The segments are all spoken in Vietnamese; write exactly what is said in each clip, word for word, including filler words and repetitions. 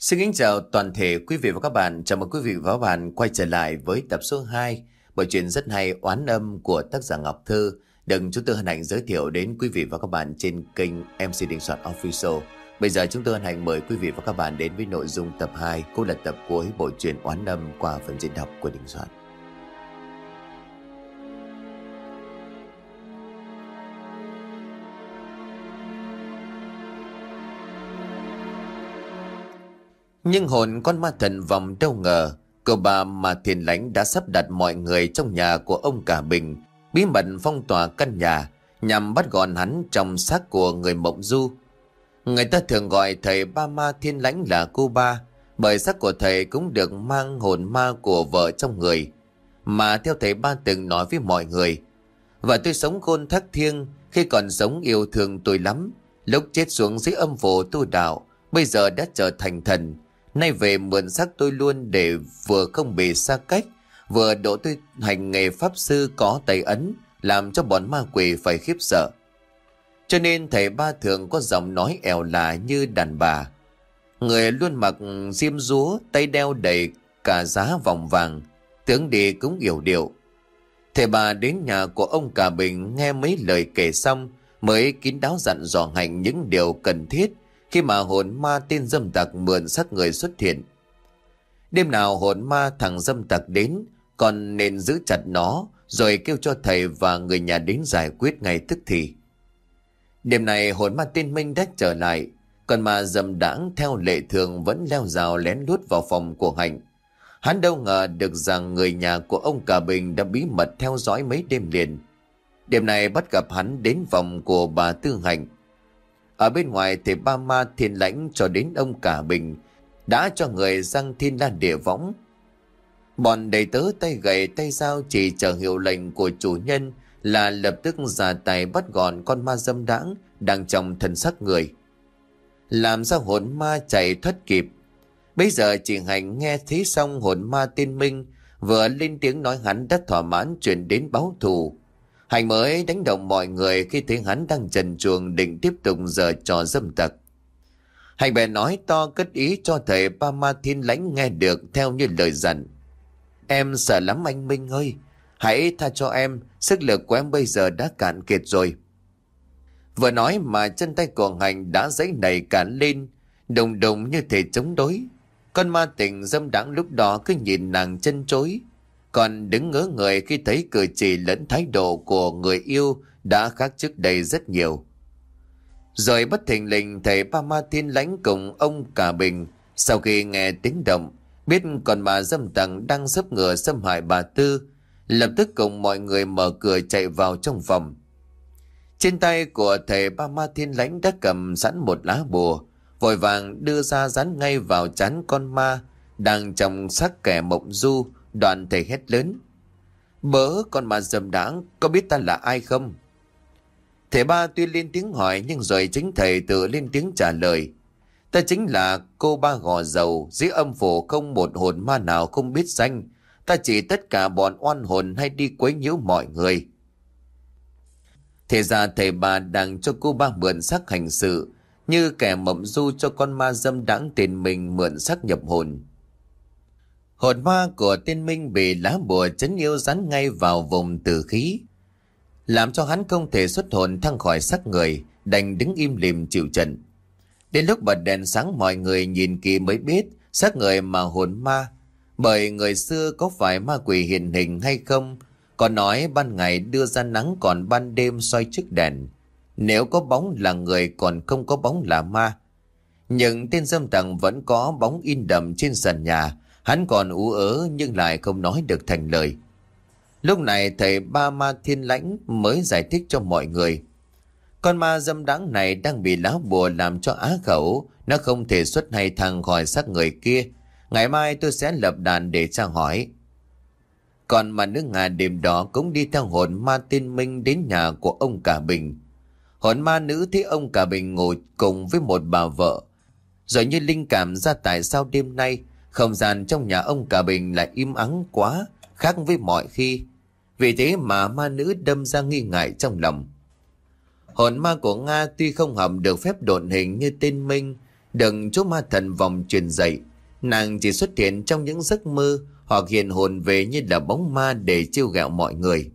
Xin kính chào toàn thể quý vị và các bạn. Chào mừng quý vị và các bạn quay trở lại với tập số hai bộ truyện rất hay Oán Âm của tác giả Ngọc Thư, được chúng tôi hân hạnh giới thiệu đến quý vị và các bạn trên kênh em xê Đình Soạn Official. Bây giờ chúng tôi hân hạnh mời quý vị và các bạn đến với nội dung tập hai, cũng là tập cuối bộ truyện Oán Âm qua phần diễn đọc của Đình Soạn. Nhưng hồn con ma thần vòng đâu ngờ, cậu bà mà Thiền Lãnh đã sắp đặt mọi người trong nhà của ông Cả Bình bí mật phong tỏa căn nhà nhằm bắt gọn hắn trong xác của người mộng du. Người ta thường gọi thầy Ba Ma Thiên Lãnh là cô ba, bởi xác của thầy cũng được mang hồn ma của vợ trong người. Mà theo thầy Ba từng nói với mọi người: "Và tôi sống khôn thác thiêng, khi còn sống yêu thương tôi lắm, lúc chết xuống dưới âm phủ tu đạo, bây giờ đã trở thành thần. Nay về mượn xác tôi luôn, để vừa không bị xa cách, vừa độ tôi hành nghề pháp sư có tay ấn, làm cho bọn ma quỷ phải khiếp sợ." Cho nên thầy Ba thường có giọng nói ẻo lả như đàn bà. Người luôn mặc diêm dúa, tay đeo đầy cả giá vòng vàng, tướng đi cũng yểu điệu. Thầy Ba đến nhà của ông Cả Bình nghe mấy lời kể xong, mới kín đáo dặn dò Hạnh những điều cần thiết khi mà hồn ma tên dâm tặc mượn xác người xuất hiện. Đêm nào hồn ma thằng dâm tặc đến, còn nên giữ chặt nó, rồi kêu cho thầy và người nhà đến giải quyết ngay tức thì. Đêm này hồn ma tên Minh đã trở lại, còn ma dâm đãng theo lệ thường vẫn leo rào lén lút vào phòng của Hạnh. Hắn đâu ngờ được rằng người nhà của ông Cả Bình đã bí mật theo dõi mấy đêm liền. Đêm này bắt gặp hắn đến phòng của bà Tư Hạnh. Ở bên ngoài thầy Ba Ma Thiên Lãnh cho đến ông Cả Bình đã cho người răng thiên la địa võng. Bọn đầy tớ tay gậy tay dao chỉ chờ hiệu lệnh của chủ nhân là lập tức ra tay bắt gọn con ma dâm đãng đang trong thân xác người, làm sao hồn ma chạy thoát kịp. Bây giờ chị Hạnh nghe thấy xong hồn ma tên Minh vừa lên tiếng nói hắn đã thỏa mãn chuyển đến báo thù. Hạnh mới đánh động mọi người khi thấy hắn đang trần truồng định tiếp tục giở trò dâm tặc. Hạnh bèn nói to cất ý cho thầy Ba Ma Thiên Lãnh nghe được theo như lời dặn: "Em sợ lắm anh Minh ơi, hãy tha cho em, sức lực của em bây giờ đã cạn kiệt rồi." Vừa nói mà chân tay của Hạnh đã giãy nảy cả lên, đùng đùng như thể chống đối. Con ma tình dâm đãng lúc đó cứ nhìn nàng chân chối, còn đứng ngớ người khi thấy cử chỉ lẫn thái độ của người yêu đã khác trước đây rất nhiều. Rồi bất thình lình thầy Ba Ma Thiên Lãnh cùng ông Cả Bình sau khi nghe tiếng động, biết con ma dâm tặc đang sấp ngửa xâm hại bà Tư, lập tức cùng mọi người mở cửa chạy vào trong phòng. Trên tay của thầy Ba Ma Thiên Lãnh đã cầm sẵn một lá bùa, vội vàng đưa ra dán ngay vào trán con ma đang trong xác kẻ mộng du. Đoạn thầy hét lớn: "Bớ con ma dâm đãng, có biết ta là ai không?" Thầy Ba tuy lên tiếng hỏi, nhưng rồi chính thầy tự lên tiếng trả lời: "Ta chính là cô ba gò dầu, dưới âm phủ không một hồn ma nào không biết danh. Ta chỉ tất cả bọn oan hồn hay đi quấy nhiễu mọi người." Thế ra thầy Ba đang cho cô ba mượn xác hành sự, như kẻ mộng du cho con ma dâm đãng tên mình mượn xác nhập hồn. Hồn ma của tên Minh bị lá bùa trấn yêu dán ngay vào vùng tử khí, làm cho hắn không thể xuất hồn thăng khỏi xác người, đành đứng im lìm chịu trận. Đến lúc bật đèn sáng, mọi người nhìn kỹ mới biết xác người mà hồn ma, bởi người xưa có phải ma quỷ hiện hình hay không, còn nói ban ngày đưa ra nắng, còn ban đêm soi trước đèn. Nếu có bóng là người, còn không có bóng là ma. Nhưng tên dâm tặc vẫn có bóng in đậm trên sàn nhà. Hắn còn ú ớ nhưng lại không nói được thành lời. Lúc này thầy Ba Ma Thiên Lãnh mới giải thích cho mọi người: con ma dâm đãng này đang bị lá bùa làm cho á khẩu, nó không thể xuất hay thăng khỏi xác người kia. Ngày mai tôi sẽ lập đàn để tra hỏi. Còn mà nước Nga đêm đó cũng đi theo hồn ma tên Minh đến nhà của ông Cả Bình. Hồn ma nữ thấy ông Cả Bình ngồi cùng với một bà vợ, rồi như linh cảm ra tại sao đêm nay không gian trong nhà ông Cả Bình lại im ắng quá, khác với mọi khi. Vì thế mà ma nữ đâm ra nghi ngại trong lòng. Hồn ma của Nga tuy không hầm được phép độn hình như tên Minh, đừng chú ma thần vòng truyền dạy. Nàng chỉ xuất hiện trong những giấc mơ hoặc hiện hồn về như là bóng ma để trêu ghẹo mọi người.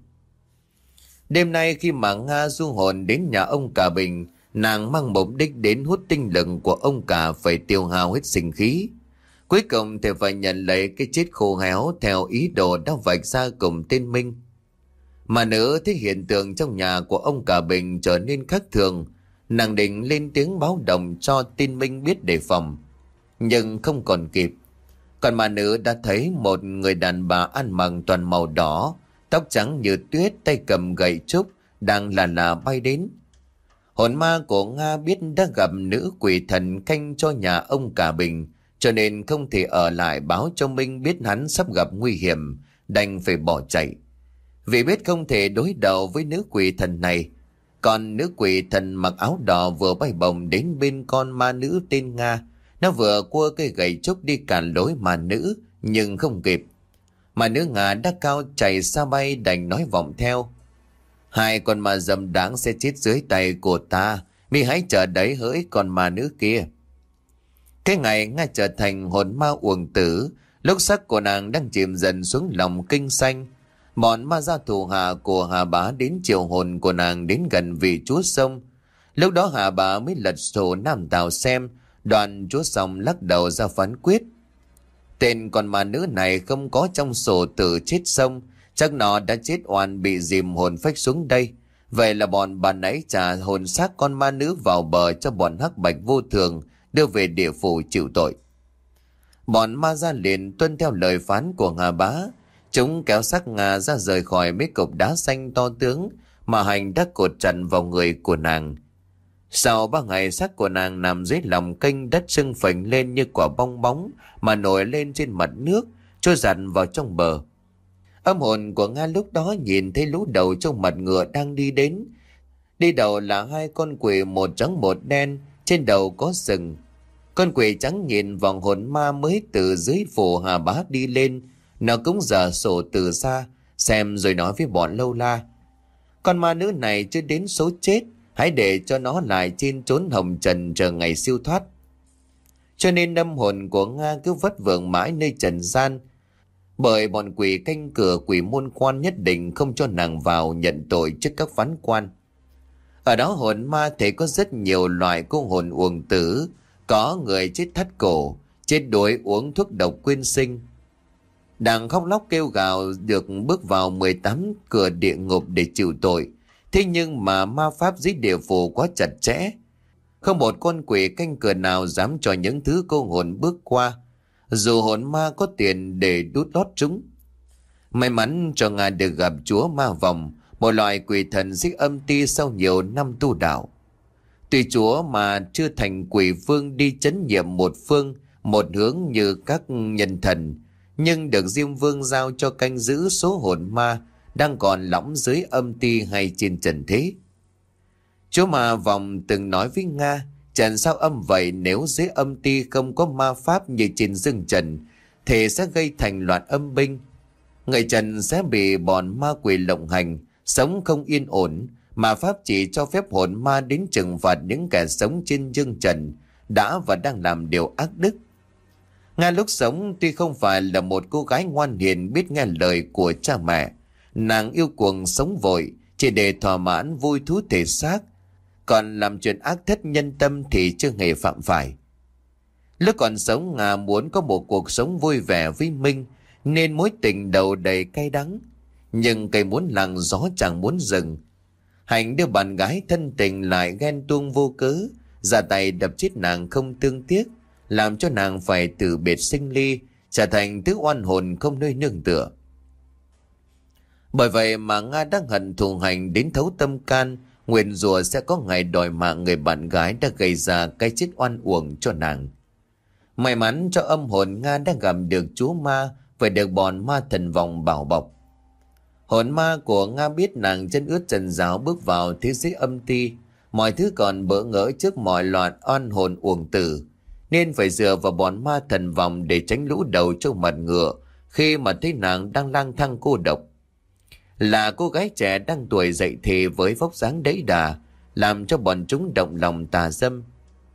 Đêm nay khi mà Nga du hồn đến nhà ông cả Bình, nàng mang mục đích đến hút tinh lực của ông cả phải tiêu hao hết sinh khí. Cuối cùng thì phải nhận lấy cái chết khô héo theo ý đồ đã vạch ra cùng tên Minh. Mà nữa thấy hiện tượng trong nhà của ông cả Bình trở nên khác thường, nàng định lên tiếng báo động cho tên Minh biết đề phòng. Nhưng không còn kịp. Còn mà nữ đã thấy một người đàn bà ăn mặc toàn màu đỏ, tóc trắng như tuyết, tay cầm gậy trúc, đang là là bay đến. Hồn ma của Nga biết đã gặp nữ quỷ thần canh cho nhà ông cả Bình, cho nên không thể ở lại báo cho Minh biết hắn sắp gặp nguy hiểm, đành phải bỏ chạy. Vì biết không thể đối đầu với nữ quỷ thần này, còn nữ quỷ thần mặc áo đỏ vừa bay bổng đến bên con ma nữ tên Nga. Nó vừa cua cây gậy trúc đi cản lối ma nữ, nhưng không kịp. Mà nữ Nga đã cao chạy xa bay, đành nói vọng theo. Hai con ma dâm đáng sẽ chết dưới tay của ta, mi hãy chờ đấy hỡi con ma nữ kia. Cái ngày Nga trở thành hồn ma uổng tử, lúc sắc của nàng đang chìm dần xuống lòng kinh xanh. Bọn ma gia thủ hạ của Hà Bá đến triệu hồn của nàng đến gần vị chúa sông. Lúc đó Hà Bá mới lật sổ Nam Tào xem, đoàn chúa xong lắc đầu ra phán quyết. Tên con ma nữ này không có trong sổ tử chết sông, chắc nó đã chết oan bị dìm hồn phách xuống đây. Vậy là bọn bà nãy trả hồn xác con ma nữ vào bờ cho bọn hắc bạch vô thường đưa về địa phủ chịu tội. Bọn ma gia liền tuân theo lời phán của Hà Bá. Chúng kéo xác Nga ra rời khỏi mấy cục đá xanh to tướng mà hành đã cột chặt vào người của nàng. Sau ba ngày xác của nàng nằm dưới lòng kênh đất sưng phình lên như quả bong bóng mà nổi lên trên mặt nước, trôi dạt vào trong bờ. Âm hồn của Nga lúc đó nhìn thấy lũ đầu trong mặt ngựa đang đi đến. Đi đầu là hai con quỷ, một trắng một đen, trên đầu có sừng. Con quỷ trắng nhìn vòng hồn ma mới từ dưới phủ Hà Bá đi lên. Nó cũng giở sổ từ xa xem rồi nói với bọn lâu la: con ma nữ này chưa đến số chết, hãy để cho nó lại trên trốn hồng trần chờ ngày siêu thoát. Cho nên âm hồn của Nga cứ vất vưởng mãi nơi trần gian, bởi bọn quỷ canh cửa quỷ môn quan nhất định không cho nàng vào nhận tội trước các phán quan. Ở đó hồn ma thể có rất nhiều loại cô hồn uổng tử, có người chết thắt cổ, chết đuối uống thuốc độc quyên sinh. Đang khóc lóc kêu gào được bước vào mười tám cửa địa ngục để chịu tội. Thế nhưng mà ma pháp dưới địa phủ quá chặt chẽ, không một con quỷ canh cửa nào dám cho những thứ cô hồn bước qua, dù hồn ma có tiền để đút lót chúng. May mắn cho Nga được gặp chúa ma vòng, một loại quỷ thần giết âm ti sau nhiều năm tu đạo. Tuy chúa mà chưa thành quỷ vương đi trấn nhiệm một phương, một hướng như các nhân thần, nhưng được Diêm Vương giao cho canh giữ số hồn ma đang còn lõng dưới âm ti hay trên trần thế. Chúa ma vòng từng nói với Nga, trần sao âm vậy, nếu dưới âm ti không có ma pháp như trên dương trần thì sẽ gây thành loạn âm binh. Người trần sẽ bị bọn ma quỷ lộng hành, sống không yên ổn, mà pháp chỉ cho phép hồn ma đến trừng phạt những kẻ sống trên dương trần đã và đang làm điều ác đức. Nga lúc sống tuy không phải là một cô gái ngoan hiền biết nghe lời của cha mẹ, nàng yêu cuồng sống vội chỉ để thỏa mãn vui thú thể xác, còn làm chuyện ác thất nhân tâm thì chưa hề phạm phải. Lúc còn sống Nga muốn có một cuộc sống vui vẻ với Minh, nên mối tình đầu đầy cay đắng, nhưng cây muốn lặng gió chẳng muốn dừng. Hạnh đưa bạn gái thân tình lại ghen tuông vô cớ, ra tay đập chết nàng không thương tiếc, làm cho nàng phải từ biệt sinh ly, trở thành thứ oan hồn không nơi nương tựa. Bởi vậy mà Nga đang hận thù Hành đến thấu tâm can, nguyền rủa sẽ có ngày đòi mạng người bạn gái đã gây ra cái chết oan uổng cho nàng. May mắn cho âm hồn Nga đã gặp được chúa ma và được bọn ma thần vòng bảo bọc. Hồn ma của Nga biết nàng chân ướt trần giáo bước vào thế giới âm ti, mọi thứ còn bỡ ngỡ trước mọi loạn oan hồn uổng tử, nên phải dựa vào bọn ma thần vòng để tránh lũ đầu trong mặt ngựa khi mà thấy nàng đang lang thang cô độc. Là cô gái trẻ đang tuổi dậy thì với vóc dáng đẫy đà, làm cho bọn chúng động lòng tà dâm.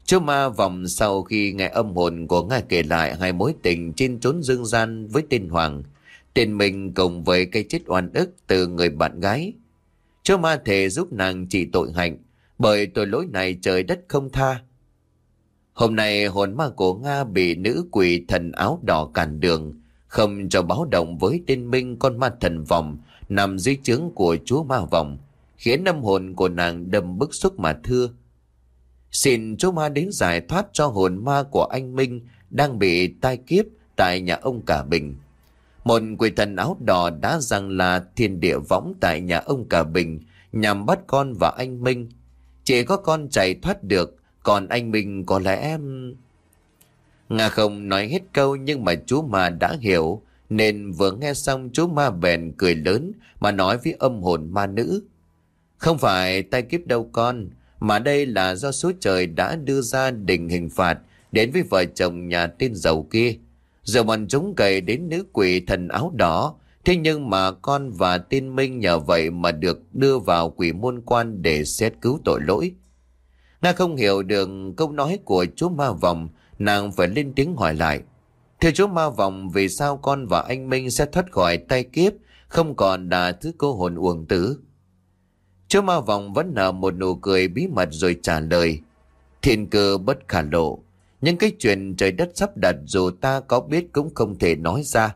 Chú ma vòng sau khi nghe âm hồn của Nga kể lại hai mối tình trên chốn dương gian với tên Hoàng, tên mình cùng với cái chết oan ức từ người bạn gái. Chú ma thề giúp nàng trị tội hạnh, bởi tội lỗi này trời đất không tha. Hôm nay hồn ma của Nga bị nữ quỷ thần áo đỏ cản đường, không cho báo động với tên Minh, con ma thần vòng nằm dưới trướng của chúa ma vòng, khiến âm hồn của nàng đâm bức xúc mà thưa: xin chú ma đến giải thoát cho hồn ma của anh Minh đang bị tai kiếp tại nhà ông Cả Bình. Một quỷ thần áo đỏ đã rằng là thiên địa võng tại nhà ông Cả Bình nhằm bắt con và anh Minh. Chỉ có con chạy thoát được, còn anh Minh có lẽ em... Nga không nói hết câu, nhưng mà chú ma đã hiểu, nên vừa nghe xong chú ma bèn cười lớn mà nói với âm hồn ma nữ: không phải tai kiếp đâu con, mà đây là do số trời đã đưa ra định hình phạt đến với vợ chồng nhà tên giàu kia. Giờ bọn chúng cày đến nữ quỷ thần áo đỏ, thế nhưng mà con và tên Minh nhờ vậy mà được đưa vào quỷ môn quan để xét cứu tội lỗi. Nga không hiểu được câu nói của chú ma vòng, nàng phải lên tiếng hỏi lại: thưa chú ma vòng, vì sao con và anh Minh sẽ thoát khỏi tai kiếp, không còn là thứ cô hồn uổng tử? Chú ma vòng vẫn nở một nụ cười bí mật rồi trả lời: thiên cơ bất khả lộ, những cái chuyện trời đất sắp đặt dù ta có biết cũng không thể nói ra.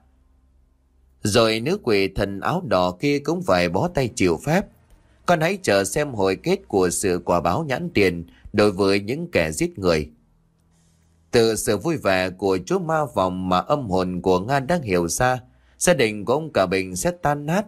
Rồi nữ quỷ thần áo đỏ kia cũng phải bó tay chịu phép. Con hãy chờ xem hồi kết của sự quả báo nhãn tiền đối với những kẻ giết người. Từ sự vui vẻ của chú ma vòng mà âm hồn của Nga đang hiểu ra, gia đình của ông Cả Bình sẽ tan nát.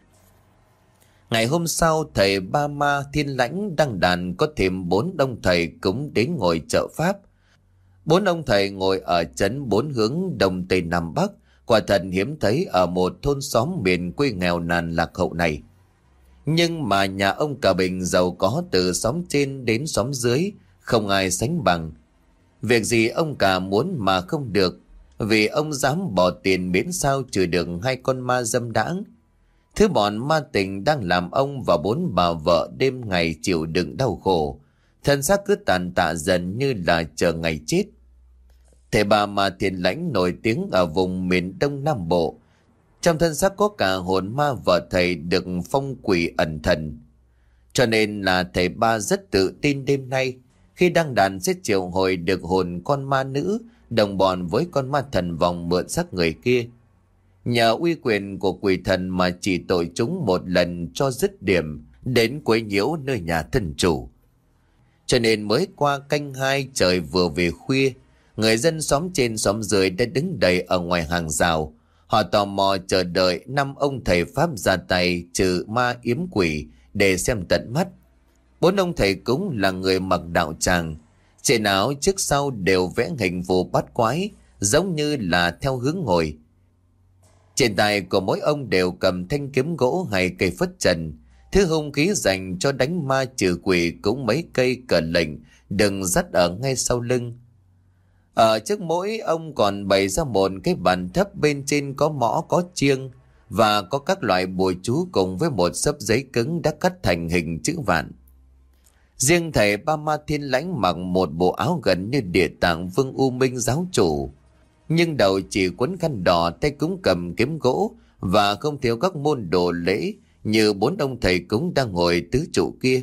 Ngày hôm sau, thầy Ba Ma Thiên Lãnh đăng đàn có thêm bốn ông thầy cũng đến ngồi trợ pháp. Bốn ông thầy ngồi ở trấn bốn hướng đông tây nam bắc, quả thật hiếm thấy ở một thôn xóm miền quê nghèo nàn lạc hậu này. Nhưng mà nhà ông Cả Bình giàu có từ xóm trên đến xóm dưới, không ai sánh bằng. Việc gì ông Cả muốn mà không được, vì ông dám bỏ tiền miễn sao trừ được hai con ma dâm đãng. Thứ bọn ma tình đang làm ông và bốn bà vợ đêm ngày chịu đựng đau khổ, thân xác cứ tàn tạ dần như là chờ ngày chết. Thầy Ba Ma Thiên Lãnh nổi tiếng ở vùng miền Đông Nam Bộ. Trong thân xác có cả hồn ma vợ thầy được phong quỷ ẩn thần. Cho nên là thầy Ba rất tự tin đêm nay, khi đăng đàn sẽ triệu hồi được hồn con ma nữ đồng bọn với con ma thần vòng mượn xác người kia. Nhờ uy quyền của quỷ thần mà chỉ tội chúng một lần cho dứt điểm đến quấy nhiễu nơi nhà thân chủ. Cho nên mới qua canh hai, trời vừa về khuya, người dân xóm trên xóm dưới đã đứng đầy ở ngoài hàng rào. Họ tò mò chờ đợi năm ông thầy Pháp ra tay trừ ma yếm quỷ để xem tận mắt. Bốn ông thầy cúng là người mặc đạo tràng, trên áo trước sau đều vẽ hình phù bát quái, giống như là theo hướng ngồi. Trên tay của mỗi ông đều cầm thanh kiếm gỗ hay cây phất trần, thứ hung khí dành cho đánh ma trừ quỷ cũng mấy cây cờ lệnh đừng dắt ở ngay sau lưng. Ở trước mỗi ông còn bày ra một cái bàn thấp, bên trên có mõ có chiêng và có các loại bùa chú cùng với một xấp giấy cứng đã cắt thành hình chữ vạn. Riêng thầy Ba Ma Thiên Lãnh mặc một bộ áo gần như Địa Tạng Vương U Minh giáo chủ, nhưng đầu chỉ quấn khăn đỏ, tay cũng cầm kiếm gỗ và không thiếu các môn đồ lễ như bốn ông thầy cúng đang ngồi tứ trụ kia.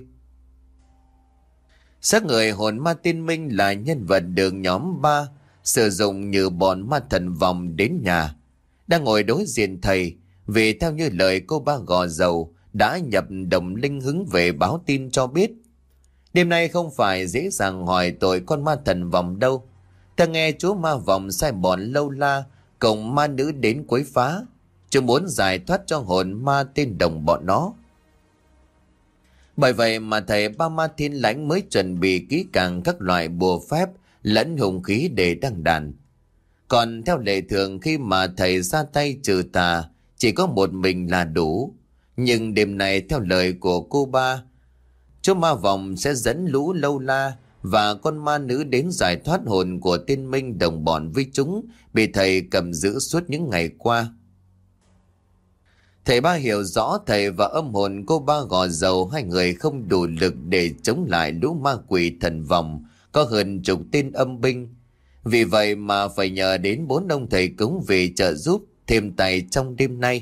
Xác người hồn ma Tiên Minh là nhân vật được nhóm ba sử dụng như bọn ma thần vòng đến nhà, đang ngồi đối diện thầy, vì theo như lời cô ba gò dầu đã nhập đồng linh hứng về báo tin cho biết. Đêm nay không phải dễ dàng hỏi tội con ma thần vòng đâu. Ta nghe chú ma vòng sai bọn lâu la cùng ma nữ đến quấy phá, chú muốn giải thoát cho hồn ma tên đồng bọn nó. Bởi vậy mà thầy Ba Ma Thiên Lãnh mới chuẩn bị kỹ càng các loại bùa phép lẫn hung khí để đăng đàn. Còn theo lệ thường, khi mà thầy ra tay trừ tà chỉ có một mình là đủ. Nhưng đêm này theo lời của cô ba, chú ma vòng sẽ dẫn lũ lâu la và con ma nữ đến giải thoát hồn của tên Minh đồng bọn với chúng bị thầy cầm giữ suốt những ngày qua. Thầy Ba hiểu rõ thầy và âm hồn cô ba gò dầu hai người không đủ lực để chống lại lũ ma quỷ thần vòng có hơn chục tên âm binh. Vì vậy mà phải nhờ đến bốn ông thầy cúng về trợ giúp thêm tay trong đêm nay.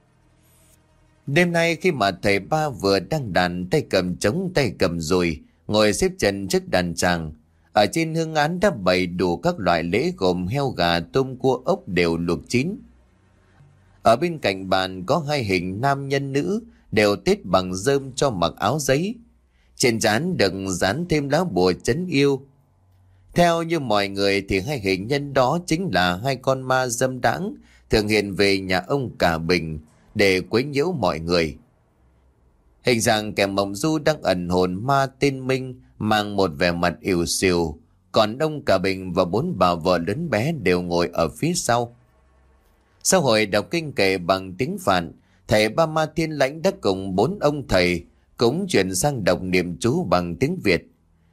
Đêm nay khi mà thầy Ba vừa đang đàn, tay cầm trống tay cầm dùi, ngồi xếp chân trước đàn tràng. Ở trên hương án đã bày đủ các loại lễ gồm heo gà tôm cua ốc đều luộc chín. Ở bên cạnh bàn có hai hình nam nhân nữ đều tết bằng rơm cho mặc áo giấy. Trên trán được dán thêm lá bùa trấn yêu. Theo như mọi người thì hai hình nhân đó chính là hai con ma dâm đãng thường hiện về nhà ông Cả Bình để quấy nhiễu mọi người. Hình dạng kẻ mộng du đang ẩn hồn ma tên Minh mang một vẻ mặt ỉu xìu, còn ông Cả Bình và bốn bà vợ lớn bé đều ngồi ở phía sau. Sau hồi đọc kinh kệ bằng tiếng Phạn, thầy Ba Ma Thiên Lãnh đã cùng bốn ông thầy cũng chuyển sang đọc niệm chú bằng tiếng Việt.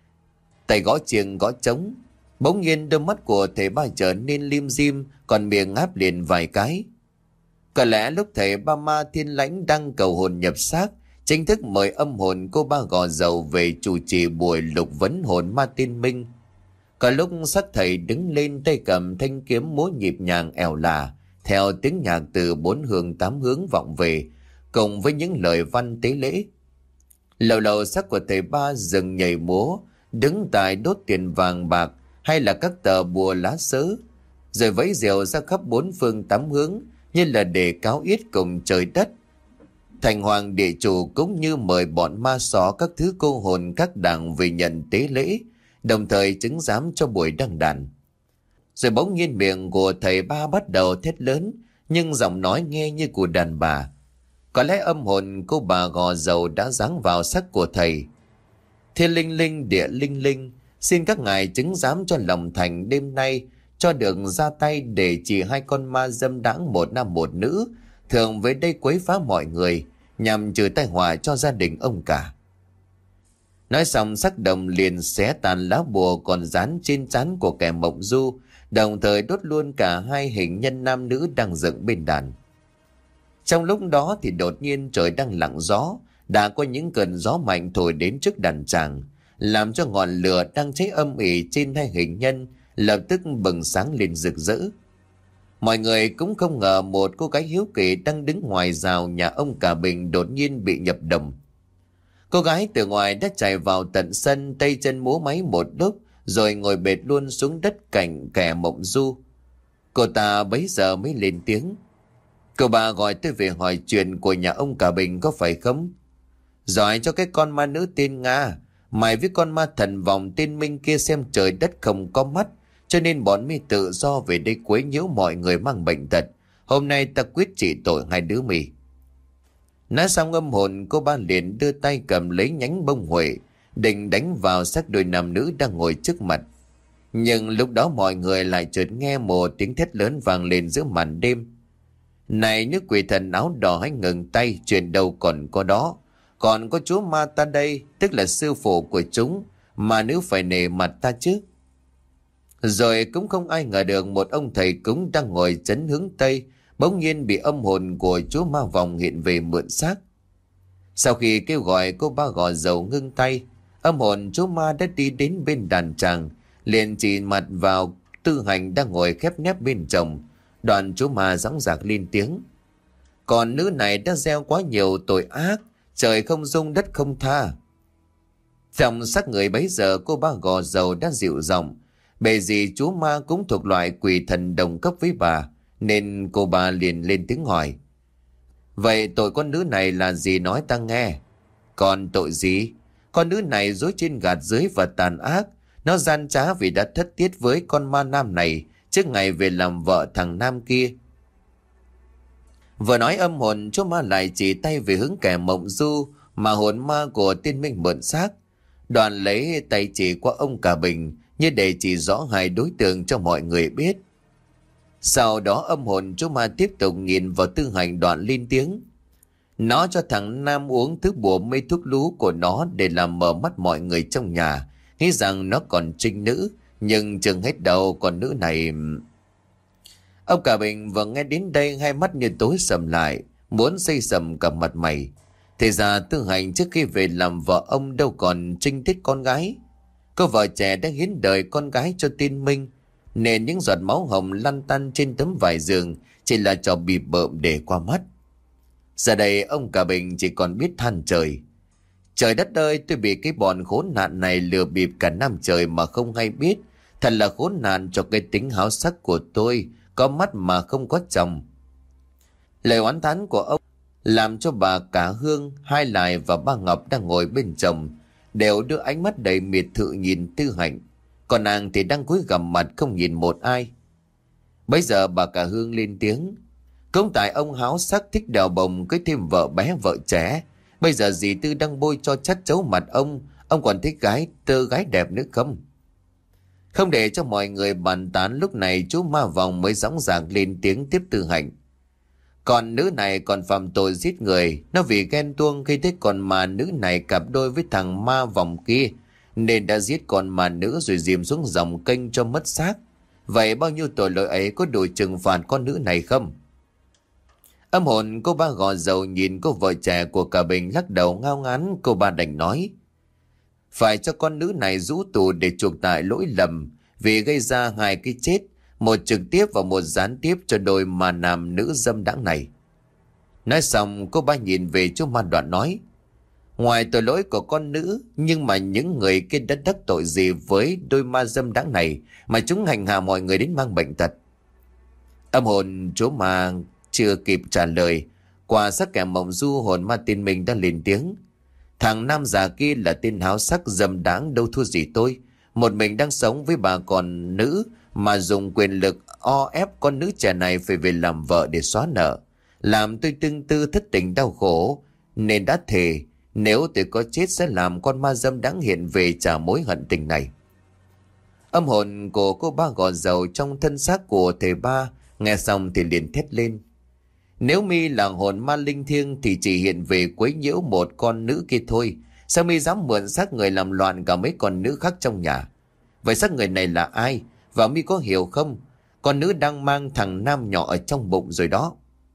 Tay gõ chiêng gõ trống, bỗng nhiên đôi mắt của thầy Ba trở nên lim dim, còn miệng ngáp liền vài cái. Có lẽ lúc thầy Ba Ma Thiên Lãnh đang cầu hồn nhập xác, chính thức mời âm hồn cô Ba Gò Dầu về chủ trì buổi lục vấn hồn ma tiên Minh. Có lúc sắc thầy đứng lên tay cầm thanh kiếm múa nhịp nhàng ẻo lả, theo tiếng nhạc từ bốn hướng tám hướng vọng về, cùng với những lời văn tế lễ. Lâu lâu sắc của thầy Ba dừng nhảy múa, đứng tại đốt tiền vàng bạc hay là các tờ bùa lá sớ, rồi vẫy rìu ra khắp bốn phương tám hướng như là để cáo yết cùng trời đất. Thành hoàng địa chủ cũng như mời bọn ma só các thứ cô hồn các đảng về nhận tế lễ, đồng thời chứng giám cho buổi đăng đàn. Rồi bỗng nhiên miệng của thầy Ba bắt đầu thét lớn, nhưng giọng nói nghe như của đàn bà. Có lẽ âm hồn cô bà Gò Dầu đã giáng vào sắc của thầy. Thiên linh linh địa linh linh, xin các ngài chứng giám cho lòng thành đêm nay cho được ra tay để chỉ hai con ma dâm đãng một nam một nữ thường với đây quấy phá mọi người, nhằm trừ tai họa cho gia đình ông Cả. Nói xong sắc đồng liền xé tàn lá bùa còn dán trên trán của kẻ mộng du, đồng thời đốt luôn cả hai hình nhân nam nữ đang dựng bên đàn. Trong lúc đó thì đột nhiên trời đang lặng gió, đã có những cơn gió mạnh thổi đến trước đàn tràng, làm cho ngọn lửa đang cháy âm ỉ trên hai hình nhân lập tức bừng sáng lên rực rỡ. Mọi người cũng không ngờ một cô gái hiếu kỳ đang đứng ngoài rào nhà ông Cả Bình đột nhiên bị nhập đồng. Cô gái từ ngoài đã chạy vào tận sân, tay chân múa máy một lúc rồi ngồi bệt luôn xuống đất cạnh kẻ mộng du. Cô ta bấy giờ mới lên tiếng: "Cậu bà gọi tôi về hỏi chuyện của nhà ông Cả Bình có phải không? Giỏi cho cái con ma nữ tên Nga, mày với con ma thần vòng tên Minh kia xem trời đất không có mắt, cho nên bọn mi tự do về đây quấy nhiễu mọi người mang bệnh tật. Hôm nay ta quyết trị tội hai đứa mì." Nói xong âm hồn cô Ba liền đưa tay cầm lấy nhánh bông huệ, định đánh vào xác đôi nam nữ đang ngồi trước mặt. Nhưng lúc đó mọi người lại chợt nghe một tiếng thét lớn vang lên giữa màn đêm: "Này nữ quỷ thần áo đỏ, hãy ngừng tay, chuyện đâu còn có đó. Còn có chúa ma ta đây, tức là sư phụ của chúng, mà nữ phải nể mặt ta chứ." Rồi cũng không ai ngờ được một ông thầy cúng đang ngồi chấn hướng Tây bỗng nhiên bị âm hồn của chúa ma vòng hiện về mượn xác. Sau khi kêu gọi cô Ba Gò Dầu ngưng tay, âm hồn chúa ma đã đi đến bên đàn tràng, liền chỉ mặt vào Tư Hành đang ngồi khép nép bên chồng. Đoàn chúa ma dõng dạc lên tiếng: "Còn nữ này đã gieo quá nhiều tội ác, trời không dung đất không tha." Trong sắc người bấy giờ cô Ba Gò Dầu đã dịu giọng, bề gì chúa ma cũng thuộc loại quỷ thần đồng cấp với bà, nên cô bà liền lên tiếng hỏi: "Vậy tội con nữ này là gì, nói ta nghe." "Còn tội gì? Con nữ này dối trên gạt dưới và tàn ác. Nó gian trá vì đã thất tiết với con ma nam này trước ngày về làm vợ thằng nam kia." Vừa nói âm hồn chúa ma lại chỉ tay về hướng kẻ mộng du mà hồn ma của tiên Minh mượn xác. Đoàn lấy tay chỉ qua ông Cả Bình như để chỉ rõ hai đối tượng cho mọi người biết. Sau đó âm hồn chúa ma tiếp tục nhìn vào Tư Hành, đoạn lên tiếng: "Nó cho thằng nam uống thứ bùa mê thuốc lú của nó để làm mờ mắt mọi người trong nhà, nghĩ rằng nó còn trinh nữ, nhưng chừng hết đầu con nữ này." Ông Cả Bình vừa nghe đến đây hai mắt như tối sầm lại, muốn xây sầm cả mặt mày. Thì ra Tư Hành trước khi về làm vợ ông đâu còn trinh tiết con gái. Cô vợ trẻ đã hiến đời con gái cho tiên minh, nên những giọt máu hồng lăn tăn trên tấm vải giường chỉ là trò bịp bợm để qua mắt. Giờ đây ông cả Bình chỉ còn biết than trời. Trời đất ơi, tôi bị cái bọn khốn nạn này lừa bịp cả năm trời mà không hay biết. Thật là khốn nạn cho cái tính háo sắc của tôi, có mắt mà không có chồng. Lời oán thán của ông làm cho bà cả Hương, Hai Lại và ba Ngọc đang ngồi bên chồng đều đưa ánh mắt đầy miệt thự nhìn Tư Hạnh, còn nàng thì đang cúi gằm mặt không nhìn một ai. Bây giờ bà cả Hương lên tiếng: "Cũng tại ông háo sắc thích đào bồng cưới thêm vợ bé vợ trẻ, bây giờ dì Tư đang bôi cho chát chấu mặt ông, ông còn thích gái tơ gái đẹp nữa không?" Không để cho mọi người bàn tán, lúc này chú Ma Vòng mới dõng dạc lên tiếng tiếp Tư Hạnh: "Còn nữ này còn phạm tội giết người, nó vì ghen tuông khi thấy con mà nữ này cặp đôi với thằng Ma Vòng kia nên đã giết con mà nữ rồi dìm xuống dòng kênh cho mất xác. Vậy bao nhiêu tội lỗi ấy có đủ trừng phạt con nữ này không?" Âm hồn cô ba gò dầu nhìn cô vợ trẻ của cả Bình lắc đầu ngao ngán. Cô ba đành nói: "Phải cho con nữ này rũ tù để chuộc tại lỗi lầm vì gây ra hai cái chết, một trực tiếp và một gián tiếp cho đôi mà nam nữ dâm đãng này." Nói xong cô ba nhìn về chú Ma Đoạn nói: "Ngoài tội lỗi của con nữ, nhưng mà những người kia đã đắc tội gì với đôi ma dâm đãng này mà chúng hành hạ mọi người đến mang bệnh tật?" Âm hồn chú Ma chưa kịp trả lời, qua sắc kẻ mộng du, hồn ma tiên minh đã lên tiếng: "Thằng nam già kia là tên háo sắc dâm đãng đâu thua gì tôi. Một mình đang sống với bà còn nữ mà dùng quyền lực o ép con nữ trẻ này phải về làm vợ để xóa nợ, làm tôi tương tư thất tình đau khổ, nên đã thề nếu tôi có chết sẽ làm con ma dâm đãng hiện về trả mối hận tình này." Âm hồn của cô ba gò dầu trong thân xác của thầy ba nghe xong thì liền thét lên: "Nếu mi là hồn ma linh thiêng thì chỉ hiện về quấy nhiễu một con nữ kia thôi, sao mi dám mượn xác người làm loạn cả mấy con nữ khác trong nhà? Vậy xác người này là ai? Và mi có hiểu không? Con nữ đang mang thằng nam nhỏ ở trong bụng rồi đó."